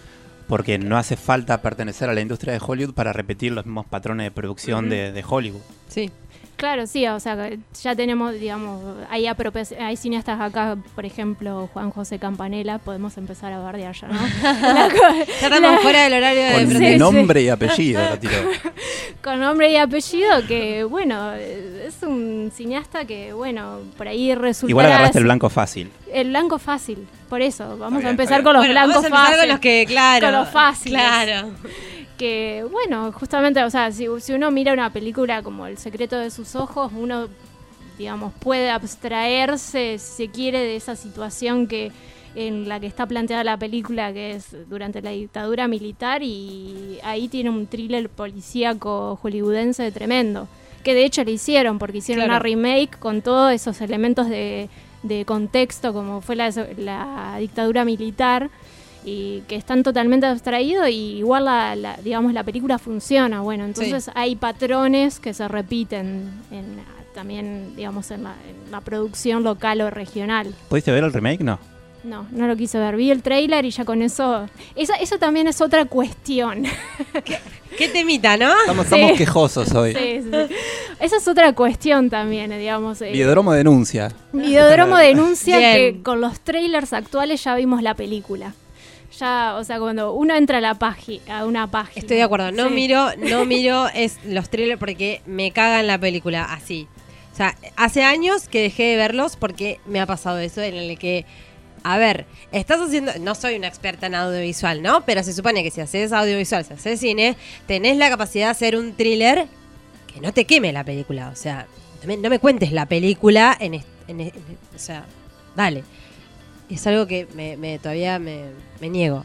porque no hace falta pertenecer a la industria de Hollywood para repetir los mismos patrones de producción de Hollywood. Sí. Claro, sí, o sea, ya tenemos, digamos, hay cineastas acá, por ejemplo, Juan José Campanella, podemos empezar a bardear ya, ¿no? Ya estamos fuera del horario de Con protección. nombre y apellido lo tiró. Con nombre y apellido, que bueno, es un cineasta que, bueno, por ahí resulta. Igual agarraste el blanco fácil. El blanco fácil, por eso, vamos Está a bien, empezar está con los Bueno, blancos vamos a empezar fáciles. con los que, claro. Con los fáciles. Claro. Que, bueno, justamente, o sea, si uno mira una película como El secreto de sus ojos, uno, digamos, puede abstraerse, si se quiere, de esa situación en la que está planteada la película, que es durante la dictadura militar, y ahí tiene un thriller policíaco hollywoodense tremendo, que de hecho le hicieron, porque hicieron Claro. una remake con todos esos elementos de contexto, como fue la dictadura militar, y que están totalmente abstraídos, y igual digamos, la película funciona. Bueno, entonces hay patrones que se repiten también, digamos, en la producción local o regional. ¿Pudiste ver el remake? No. No lo quise ver. Vi el tráiler y ya con eso... Eso también es otra cuestión. Qué temita, ¿no? Estamos Sí. quejosos hoy. Sí. Esa es otra cuestión también, digamos. Videodromo denuncia. Videodromo denuncia Bien. que con los trailers actuales ya vimos la película. Ya, o sea, cuando uno entra a una página. Estoy de acuerdo. No Sí. miro los trailers porque me cagan la película así. O sea, hace años que dejé de verlos porque me ha pasado eso en el que, a ver, estás haciendo, no soy una experta en audiovisual, ¿no? Pero se supone que si haces audiovisual, si haces cine, tenés la capacidad de hacer un thriller que no te queme la película. O sea, no me cuentes la película o sea, dale. Es algo que todavía me niego.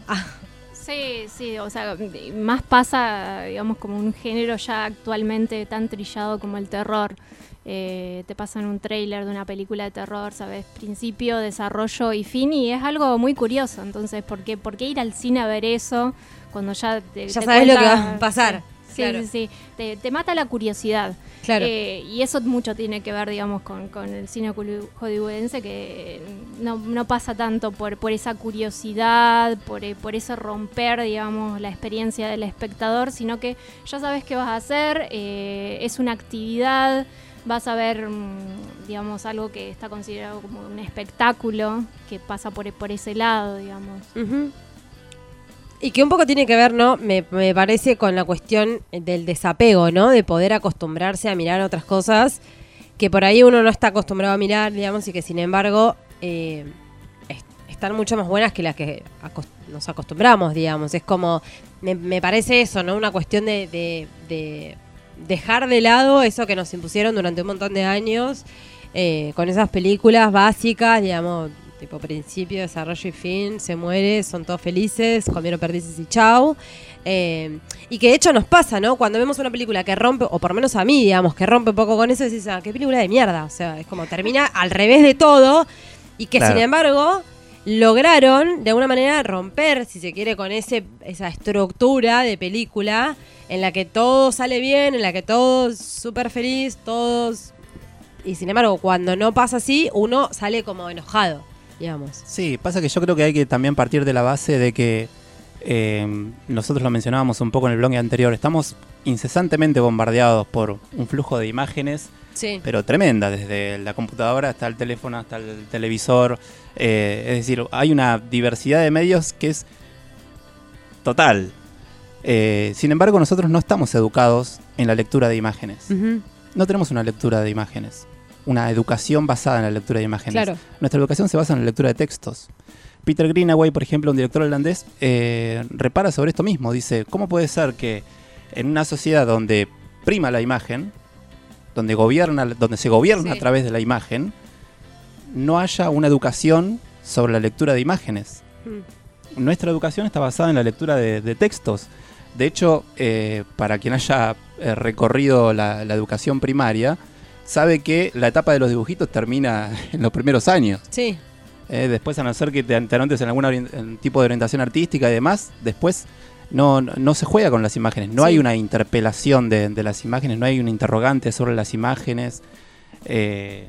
Sí, o sea, más pasa, digamos, como un género ya actualmente tan trillado como el terror. Te pasan un tráiler de una película de terror, ¿sabes? Principio, desarrollo y fin, y es algo muy curioso. Entonces, ¿por qué ir al cine a ver eso cuando ya te sabes lo que va a pasar? Sí, Claro. sí. Te mata la curiosidad. Claro. Y eso mucho tiene que ver, digamos, con el cine hollywoodense, que no pasa tanto por esa curiosidad, por ese romper, digamos, la experiencia del espectador, sino que ya sabes qué vas a hacer, es una actividad, vas a ver, digamos, algo que está considerado como un espectáculo, que pasa por ese lado, digamos. Ujú. Y que un poco tiene que ver, ¿no? Me parece con la cuestión del desapego, ¿no? De poder acostumbrarse a mirar otras cosas que por ahí uno no está acostumbrado a mirar, digamos, y que sin embargo están mucho más buenas que las que nos acostumbramos, digamos. Es como, me parece eso, ¿no? Una cuestión de dejar de lado eso que nos impusieron durante un montón de años con esas películas básicas, digamos, tipo principio, desarrollo y fin, se muere, son todos felices, comieron perdices y chau. Y que de hecho nos pasa, ¿no? Cuando vemos una película que rompe, o por lo menos a mí, digamos, que rompe un poco con eso, decís, qué película de mierda. O sea, es como termina al revés de todo, y que Claro. sin embargo lograron de alguna manera romper, si se quiere, con esa estructura de película en la que todo sale bien, en la que todo es súper feliz, todos... Y sin embargo, cuando no pasa así, uno sale como enojado, digamos. Sí, pasa que yo creo que hay que también partir de la base de que nosotros lo mencionábamos un poco en el blog anterior, estamos incesantemente bombardeados por un flujo de imágenes, Sí. pero tremenda, desde la computadora hasta el teléfono, hasta el televisor. Es decir, hay una diversidad de medios que es total. Sin embargo, nosotros no estamos educados en la lectura de imágenes. Ujú. No tenemos una lectura de imágenes, una educación basada en la lectura de imágenes. Claro. Nuestra educación se basa en la lectura de textos. Peter Greenaway, por ejemplo, un director holandés, repara sobre esto mismo. Dice, ¿cómo puede ser que en una sociedad donde prima la imagen, donde se gobierna Sí. a través de la imagen, no haya una educación sobre la lectura de imágenes? Nuestra educación está basada en la lectura de textos. De hecho, para quien haya recorrido la educación primaria, sabe que la etapa de los dibujitos termina en los primeros años. Sí. Después, a no ser que te anotes en algún tipo de orientación artística y demás, después no se juega con las imágenes. No Sí. hay una interpelación de las imágenes, no hay un interrogante sobre las imágenes.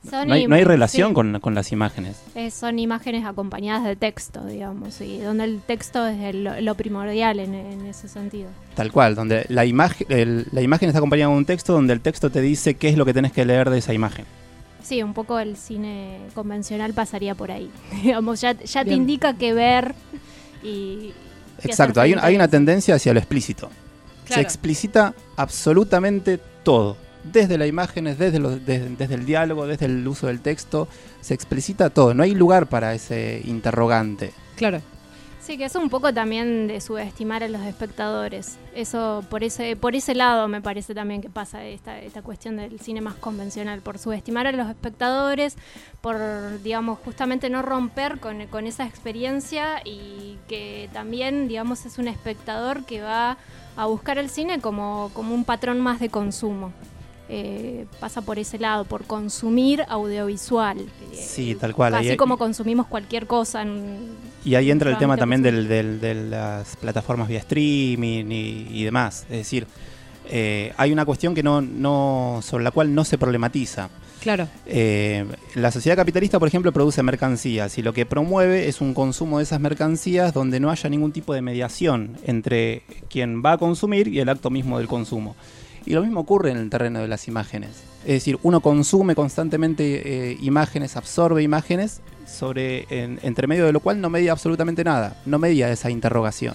No hay relación sí. con las imágenes. Son imágenes acompañadas de texto, digamos, y donde el texto es lo primordial en ese sentido. Tal cual, donde la imagen está acompañada de un texto, donde el texto te dice qué es lo que tenés que leer de esa imagen. Sí, un poco el cine convencional pasaría por ahí. Digamos, ya te Bien. indica qué ver y... qué Exacto, hacer hay una frente tendencia hacia lo explícito. Claro. Se explicita absolutamente todo. Desde las imágenes, desde el diálogo, desde el uso del texto, se explicita todo. No hay lugar para ese interrogante. Claro. Sí, que es un poco también de subestimar a los espectadores. Eso, por ese lado me parece también que pasa esta cuestión del cine más convencional, por subestimar a los espectadores, por, digamos, justamente no romper con esa experiencia, y que también, digamos, es un espectador que va a buscar el cine como un patrón más de consumo. Pasa por ese lado, por consumir audiovisual. Sí, tal cual. Así Ahí- como consumimos cualquier cosa. Y ahí entra el tema también Solamente de las plataformas vía streaming y demás. Es decir, hay una cuestión que sobre la cual no se problematiza. Claro. La sociedad capitalista, por ejemplo, produce mercancías, y lo que promueve es un consumo de esas mercancías donde no haya ningún tipo de mediación entre quien va a consumir y el acto mismo del consumo. Y lo mismo ocurre en el terreno de las imágenes. Es decir, uno consume constantemente imágenes, absorbe imágenes, entre medio de lo cual no media absolutamente nada, no media esa interrogación.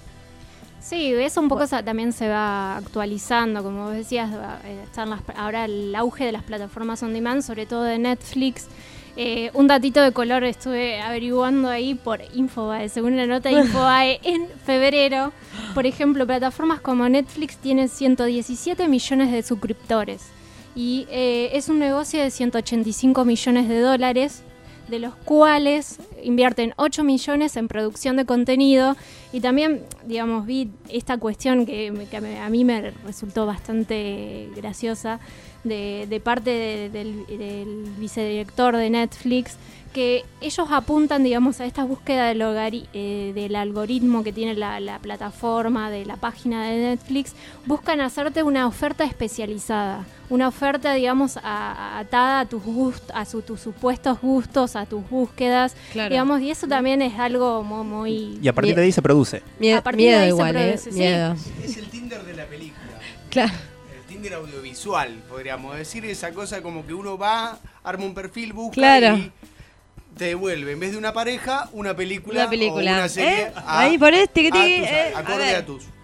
Sí, eso un poco también se va actualizando, como vos decías, están ahora el auge de las plataformas on demand, sobre todo de Netflix. Un datito de color estuve averiguando ahí por Infobae, según la nota de Infobae, en febrero, por ejemplo, plataformas como Netflix tienen 117 millones de suscriptores, y es un negocio de 185 millones de dólares, de los cuales invierten 8 millones en producción de contenido. Y también, digamos, vi esta cuestión que a mí me resultó bastante graciosa de parte del vicedirector de Netflix, que ellos apuntan, digamos, a esta búsqueda del algoritmo que tiene la plataforma, de la página de Netflix. Buscan hacerte una oferta especializada, una oferta, digamos, atada a tus tus supuestos gustos, a tus búsquedas, Claro. digamos, y eso también es algo muy... Y a partir de ahí se produce. A partir de Miedo ahí se igual, produce, sí. Miedo. Es el Tinder de la película. Claro. El Tinder audiovisual, podríamos decir. Esa cosa como que uno va, arma un perfil, busca Claro. y te devuelve, en vez de una pareja, una película. Una película. O una serie. Ahí ponés tiqui, acorde a a tus.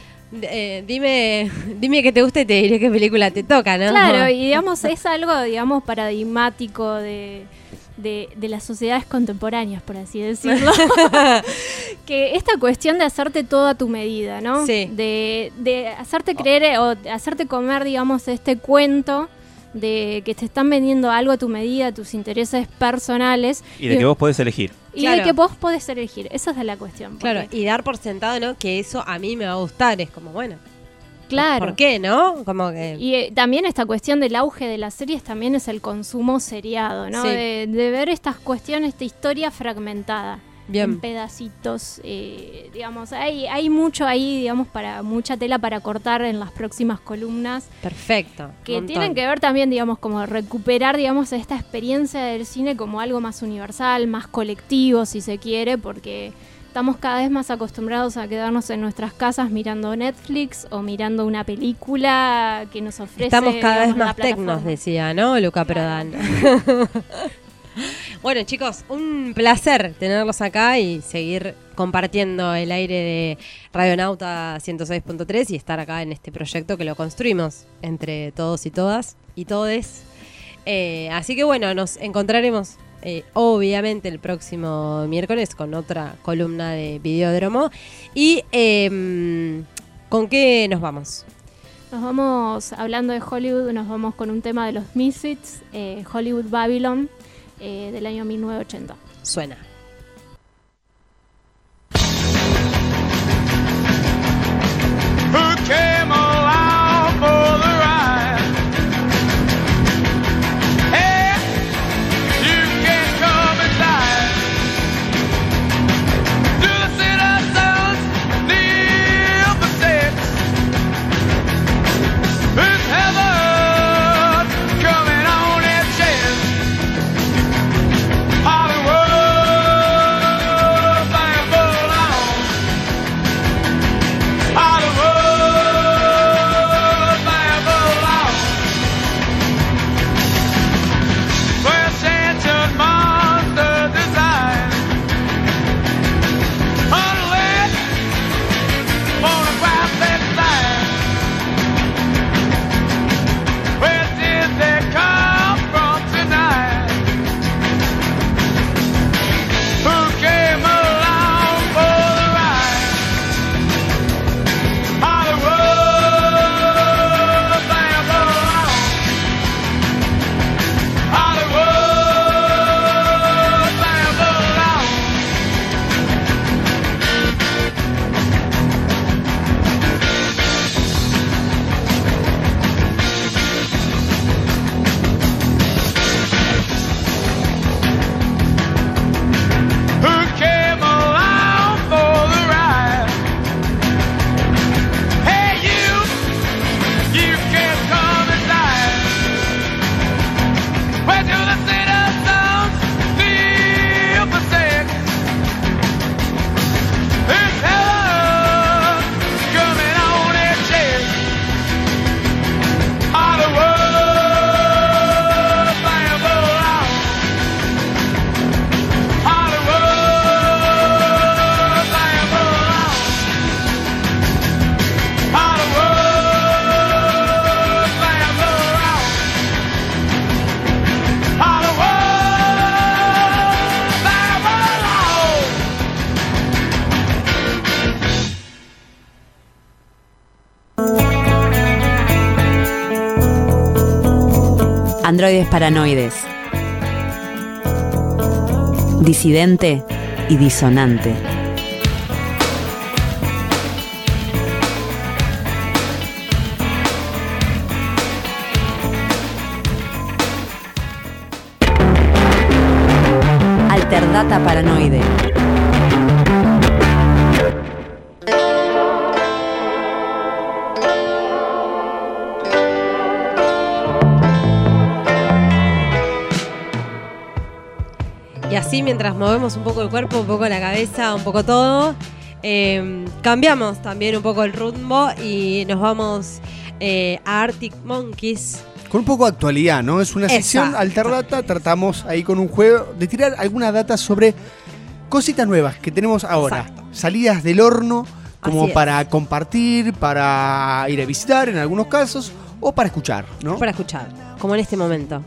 Dime que te gusta y te diré qué película te toca, ¿no? Claro, y digamos, es algo, digamos, paradigmático de las sociedades contemporáneas, por así decirlo. Que esta cuestión de hacerte todo a tu medida, ¿no? Sí. De hacerte creer o de hacerte comer, digamos, este cuento de que te están vendiendo algo a tu medida, a tus intereses personales. Y de que vos podés elegir. Y Claro. de que vos podés elegir. Esa es la cuestión. Claro, porque- y dar por sentado, ¿no? Que eso a mí me va a gustar. Es como, bueno, claro. ¿por qué, no? Como que... Y también esta cuestión del auge de las series también es el consumo seriado, ¿no? Sí. De ver estas cuestiones, esta historia fragmentada. Bien. En pedacitos, digamos, hay mucho ahí, digamos, mucha tela para cortar en las próximas columnas, Perfecto. que montón. tienen que ver también, digamos, como recuperar, digamos, esta experiencia del cine como algo más universal, más colectivo, si se quiere, porque estamos cada vez más acostumbrados a quedarnos en nuestras casas mirando Netflix o mirando una película que nos ofrece. Estamos cada vez digamos, la más tecnos, plataforma. decía, ¿no? Luca Prodan. Bueno, chicos, un placer tenerlos acá y seguir compartiendo el aire de Radionauta 106.3 y estar acá en este proyecto que lo construimos entre todos y todas y todes. Así que bueno, nos encontraremos obviamente el próximo miércoles con otra columna de Videódromo. ¿Y con qué nos vamos? Nos vamos, hablando de Hollywood, nos vamos con un tema de los Misfits, Hollywood Babylon, del año 1980. Suena. Who came along for the ride? Hey, you can come inside. To the citizens, kneel for six. It's heaven coming on its chest. Androides paranoides. Disidente y disonante. Alterdata paranoide. Y así, mientras movemos un poco el cuerpo, un poco la cabeza, un poco todo, cambiamos también un poco el rumbo y nos vamos a Arctic Monkeys. Con un poco de actualidad, ¿no? Es una sesión Exacto. alterdata, tratamos ahí con un juego de tirar algunas datas sobre cositas nuevas que tenemos ahora. Exacto. Salidas del horno, como Así es. para compartir, para ir a visitar en algunos casos, o para escuchar, ¿no? Para escuchar, como en este momento.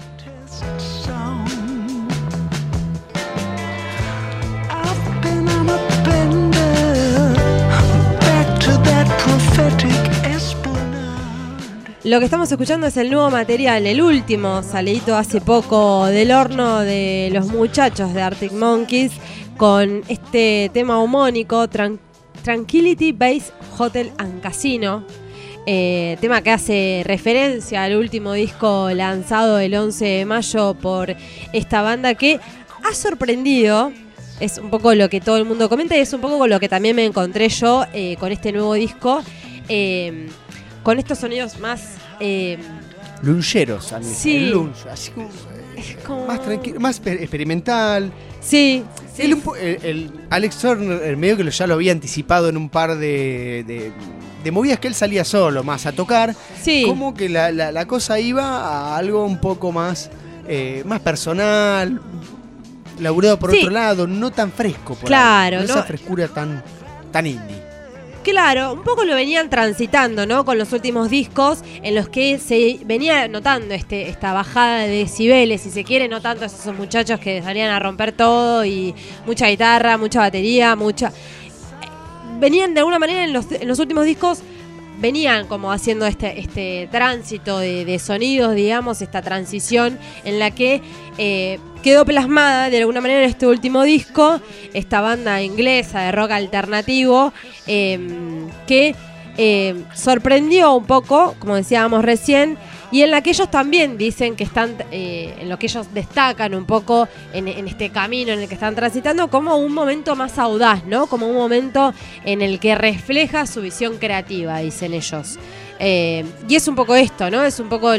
Lo que estamos escuchando es el nuevo material, el último salidito hace poco del horno de los muchachos de Arctic Monkeys, con este tema homónico, Tranquility Base Hotel and Casino. Tema que hace referencia al último disco lanzado el 11 de mayo por esta banda que ha sorprendido. Es un poco lo que todo el mundo comenta y es un poco con lo que también me encontré yo con este nuevo disco. Con estos sonidos más... Luncheros, Sí. el lunch, así como, es como... más tranquilo, más experimental. Sí, sí. El Alex Turner, medio que ya lo había anticipado en un par de movidas que él salía solo, más a tocar. Sí. Como que la cosa iba a algo un poco más, más personal, laburado por Sí. otro lado, no tan fresco. Por Claro, ahí, no no. esa frescura tan indie. Claro, un poco lo venían transitando, ¿no? Con los últimos discos en los que se venía notando esta bajada de decibeles, si se quiere, no tanto esos muchachos que salían a romper todo y mucha guitarra, mucha batería, venían de alguna manera en los últimos discos, venían como haciendo este tránsito de sonidos, digamos, esta transición en la que quedó plasmada de alguna manera en este último disco, esta banda inglesa de rock alternativo que sorprendió un poco, como decíamos recién, y en la que ellos también dicen que están, en lo que ellos destacan un poco en este camino en el que están transitando, como un momento más audaz, ¿no? Como un momento en el que refleja su visión creativa, dicen ellos. Y es un poco esto, ¿no? Es un poco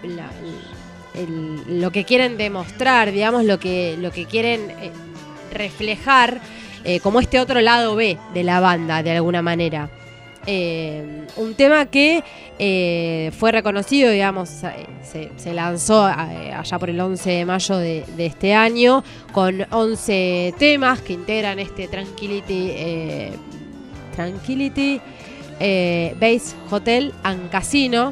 lo que quieren demostrar, digamos, lo que quieren reflejar como este otro lado B de la banda, de alguna manera. Un tema que fue reconocido, digamos, se lanzó allá por el 11 de mayo de este año, con 11 temas que integran este Tranquility Base Hotel and Casino,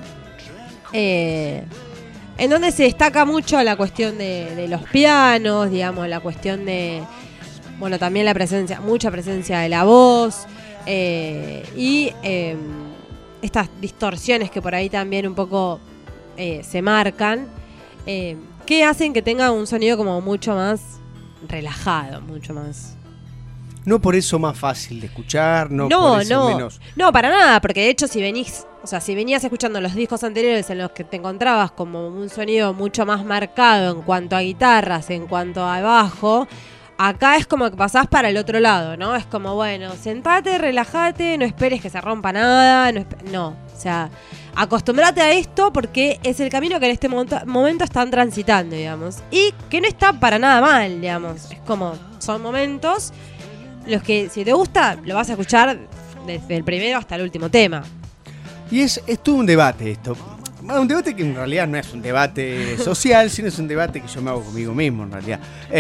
en donde se destaca mucho la cuestión de los pianos, digamos, la cuestión de, bueno, también mucha presencia de la voz, y estas distorsiones que por ahí también un poco se marcan, que hacen que tenga un sonido como mucho más relajado, mucho más... No por eso más fácil de escuchar, no por eso menos... No, para nada, porque de hecho si venías escuchando los discos anteriores en los que te encontrabas como un sonido mucho más marcado en cuanto a guitarras, en cuanto a bajo, acá es como que pasás para el otro lado, ¿no? Es como, bueno, sentate, relájate, no esperes que se rompa nada, no, o sea, acostumbrate a esto porque es el camino que en este momento están transitando, digamos, y que no está para nada mal, digamos, es como, son momentos los que si te gusta lo vas a escuchar desde el primero hasta el último tema. Y es todo un debate esto. Un debate que en realidad no es un debate social, sino es un debate que yo me hago conmigo mismo en realidad.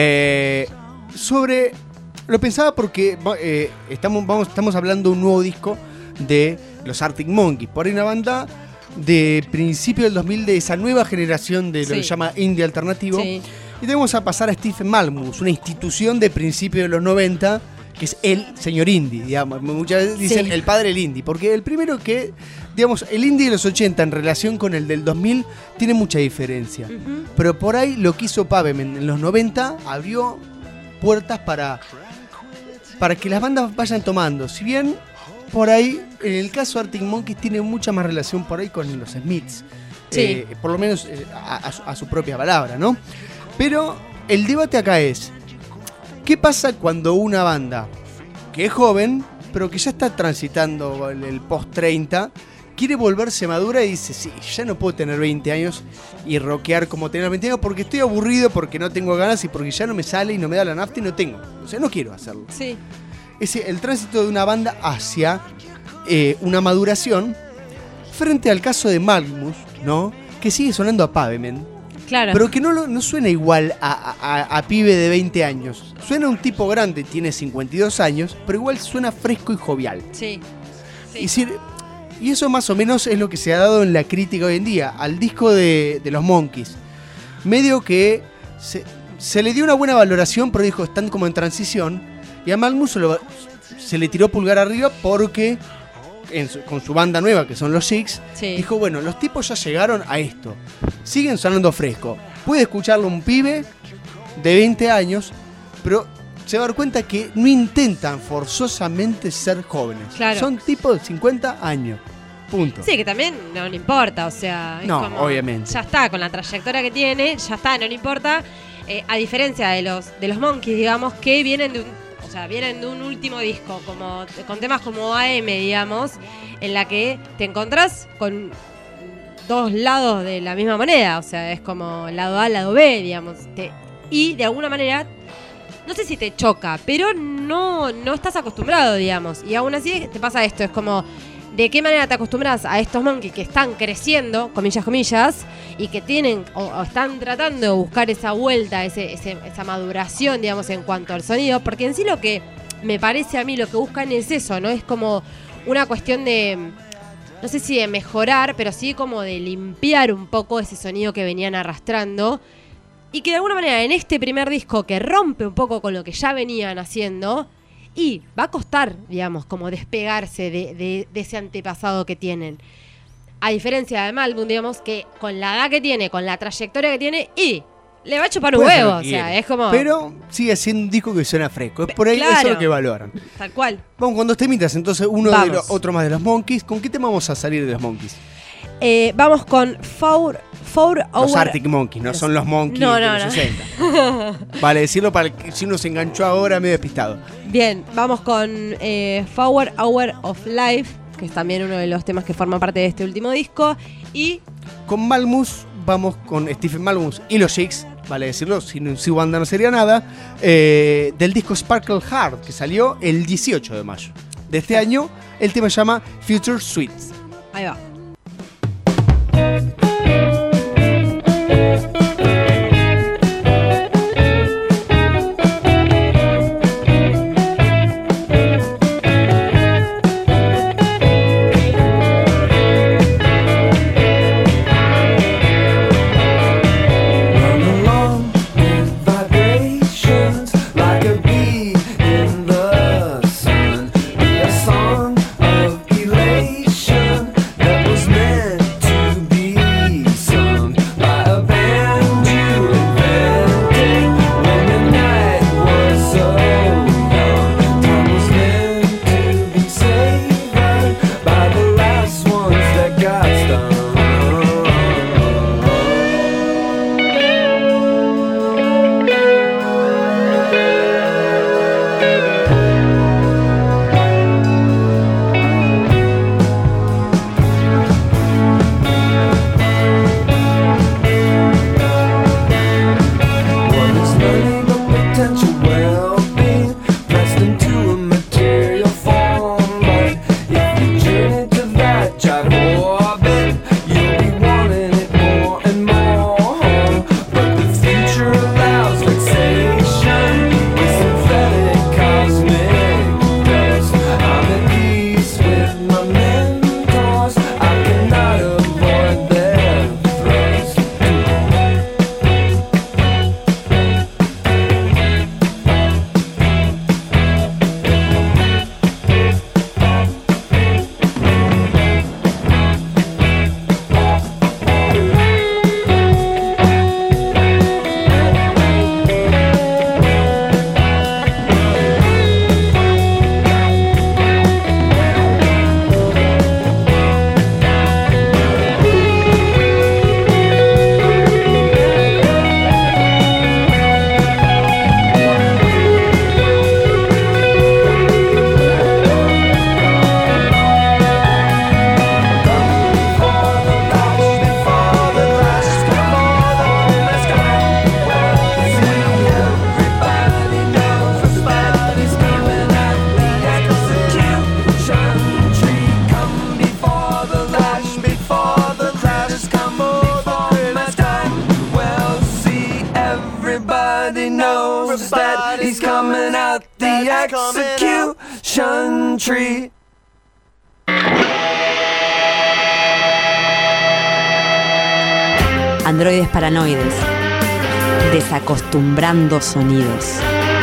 Lo pensaba porque estamos hablando de un nuevo disco de los Arctic Monkeys. Por ahí una banda de principio del 2000, de esa nueva generación de lo que se llama indie alternativo. Sí. Y tenemos a pasar a Stephen Malmus, una institución de principio de los 90 que es el señor indie, digamos. Muchas veces dicen Sí. el padre del indie, porque el primero que, digamos, el indie de los 80 en relación con el del 2000 tiene mucha diferencia. Pero por ahí lo que hizo Pavement en los 90 abrió puertas para que las bandas vayan tomando. Si bien por ahí, en el caso de Arctic Monkeys tiene mucha más relación por ahí con los Smiths. Sí. Por lo menos a su propia palabra, ¿no? Pero el debate acá es, ¿qué pasa cuando una banda que es joven, pero que ya está transitando el post-30, quiere volverse madura y dice, sí, ya no puedo tener 20 años y rockear como tener 20 años porque estoy aburrido, porque no tengo ganas y porque ya no me sale y no me da la nafta y no tengo? O sea, no quiero hacerlo. Sí. El tránsito de una banda hacia una maduración frente al caso de Magnus, ¿no? Que sigue sonando a Pavement, Claro. pero que no suena igual a pibe de 20 años. Suena un tipo grande, tiene 52 años, pero igual suena fresco y jovial. Sí. Y eso más o menos es lo que se ha dado en la crítica hoy en día al disco de los Monkeys. Medio que se le dio una buena valoración, pero dijo, están como en transición. Y a Magnus se le tiró pulgar arriba porque con su banda nueva, que son los Six, Sí. dijo, bueno, los tipos ya llegaron a esto. Siguen sonando fresco. Puede escucharlo un pibe de 20 años, pero se va a dar cuenta que no intentan forzosamente ser jóvenes. Claro. Son tipos de 50 años. Punto. Sí, que también no le importa, o sea, es No, como, obviamente. ya está, con la trayectoria que tiene, ya está, no le importa. A diferencia de los Monkeys, digamos, que vienen de un último disco, con temas como AM, digamos, en la que te encontrás con dos lados de la misma moneda, o sea, es como lado A, lado B, digamos, y de alguna manera, no sé si te choca, pero no estás acostumbrado, digamos, y aún así te pasa esto, es como, ¿de qué manera te acostumbras a estos Monkeys que están creciendo, comillas, y que tienen o están tratando de buscar esa vuelta, esa maduración, digamos, en cuanto al sonido? Porque en sí lo que me parece a mí, lo que buscan es eso, ¿no? Es como una cuestión de, no sé si de mejorar, pero sí como de limpiar un poco ese sonido que venían arrastrando. Y que de alguna manera en este primer disco que rompe un poco con lo que ya venían haciendo, y va a costar, digamos, como despegarse de ese antepasado que tienen. A diferencia de Malbum, digamos, que con la edad que tiene, con la trayectoria que tiene, y le va a chupar un Puede hacer huevo, lo o que sea, quiere. es como... Pero sigue siendo un disco que suena fresco. Es por ahí, Claro. eso es lo que valoran. Tal cual. Vamos con dos temitas, entonces Vamos. otro más de los Monkeys. ¿Con qué tema vamos a salir de los Monkeys? Vamos con Four Los Hour... Arctic Monkeys, no son los Monkeys No, de no, los no. 60. Vale decirlo para que si uno se enganchó ahora medio despistado. Bien, vamos con 4 Hour of Life, que es también uno de los temas que forman parte de este último disco. Y Con Malmus vamos con Stephen Malmus y los Six, vale decirlo, sin su banda no sería nada, del disco Sparkle Heart, que salió el 18 de mayo de este año. El tema se llama Future Suites. ahí va. Run along with vibrations like a bee in the sun. Be a song of elation that will country. Androides paranoides. Desacostumbrando sonidos.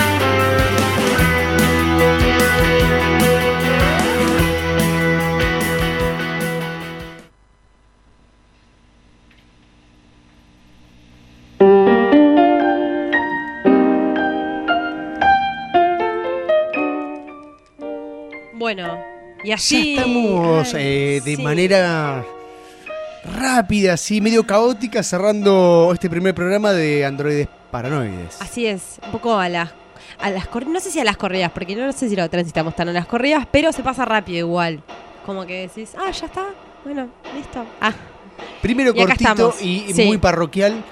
Bueno, y así... Ya estamos de manera rápida, así, medio caótica, cerrando este primer programa de Androides Paranoides. Así es, un poco a las no sé si a las corridas, porque no sé si lo transitamos tan a las corridas, pero se pasa rápido igual. Como que decís, ya está, bueno, listo. Primero y acá cortito estamos. y Sí. muy parroquial.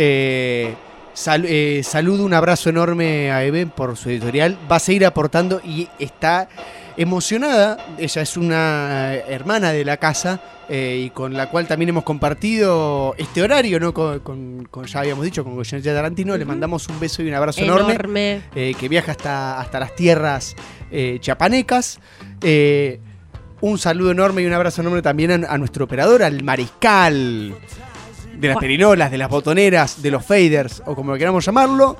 Saludo, un abrazo enorme a Eve por su editorial. Va a seguir aportando y está emocionada. Ella es una hermana de la casa y con la cual también hemos compartido este horario, ¿no? Con ya habíamos dicho, con Goyeneche Tarantino. Le mandamos un beso y un abrazo enorme. Que viaja hasta las tierras chiapanecas. Un saludo enorme y un abrazo enorme también a nuestro operador, al Mariscal de las perinolas, de las botoneras, de los faders, o como queramos llamarlo.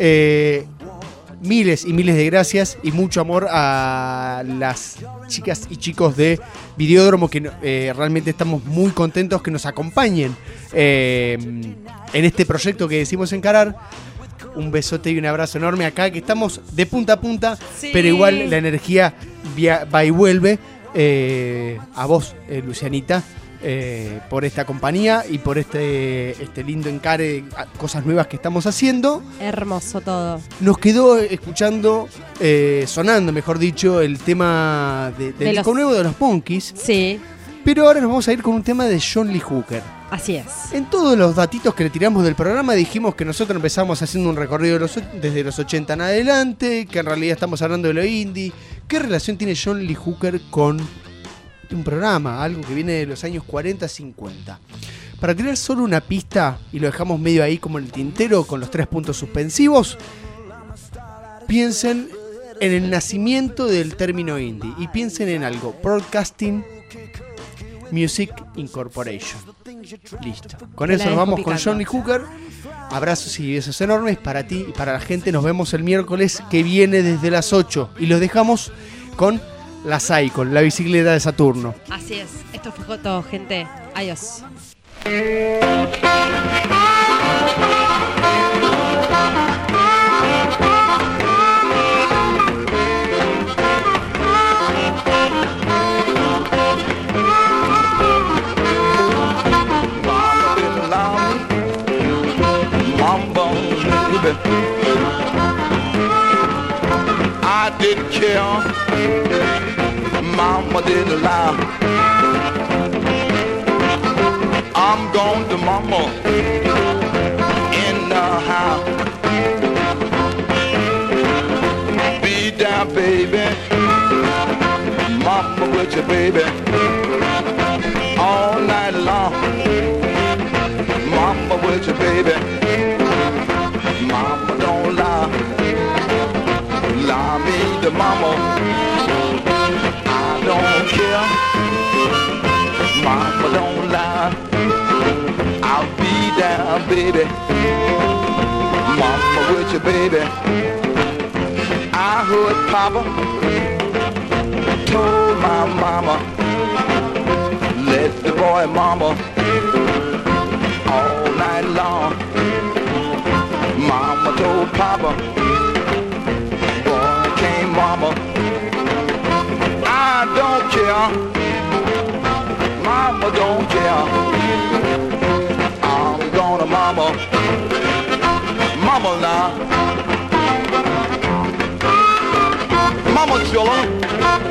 Miles y miles de gracias y mucho amor a las chicas y chicos de Videódromo, que realmente estamos muy contentos que nos acompañen en este proyecto que decimos encarar. Un besote y un abrazo enorme acá, que estamos de punta a punta, Sí. pero igual la energía va y vuelve. A vos, Lucianita, por esta compañía y por este lindo encare, cosas nuevas que estamos haciendo. Hermoso todo. Nos quedó escuchando, sonando, mejor dicho, el tema del disco nuevo de los Monkees. Sí. Pero ahora nos vamos a ir con un tema de John Lee Hooker. Así es. En todos los datitos que le tiramos del programa dijimos que nosotros empezamos haciendo un recorrido desde los 80 en adelante, que en realidad estamos hablando de lo indie. ¿Qué relación tiene John Lee Hooker con un programa? Algo que viene de los años 40-50. Para tirar solo una pista, y lo dejamos medio ahí como en el tintero con los 3 puntos suspensivos, piensen en el nacimiento del término indie y piensen en algo: Broadcasting Music Incorporation. Listo. Con eso nos vamos con John Lee Hooker. Abrazos y besos enormes para ti y para la gente. Nos vemos el miércoles que viene desde las 8. Y los dejamos con la Cycle, la bicicleta de Saturno. Así es. Esto fue todo, gente. Adiós. I didn't care, Mama didn't allow. I'm going to Mama in the house. Be down, baby, Mama with you, baby, all night long. Mama with you, baby, Mama don't lie. Lie me to Mama, I don't care. Mama don't lie. I'll be down, baby. Mama with you, baby. I heard Papa told my mama, let the boy Mama all night long. Mama told Papa, boy came Mama. I don't care, Mama don't care. I'm gonna Mama, Mama now. Mama children.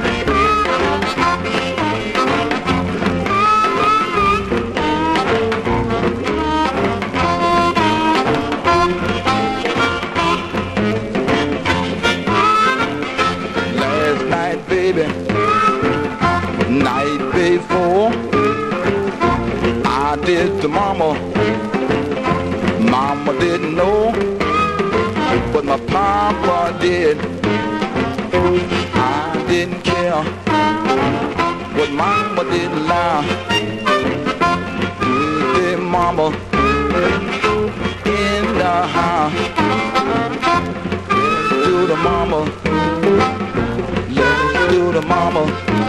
Baby, night before I did to Mama, Mama didn't know, but my Papa did. I didn't care. hear what mama did allow. Hey, mama in the house. Let's do the mama. Let's do the mama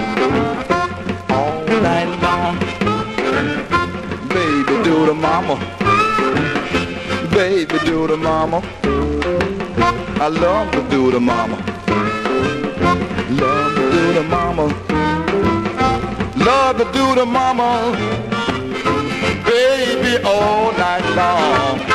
all night long. Baby, do the mama. Baby, do the mama. I love to do the mama. Love to do the mama. Love to do the mama. Baby, all night long.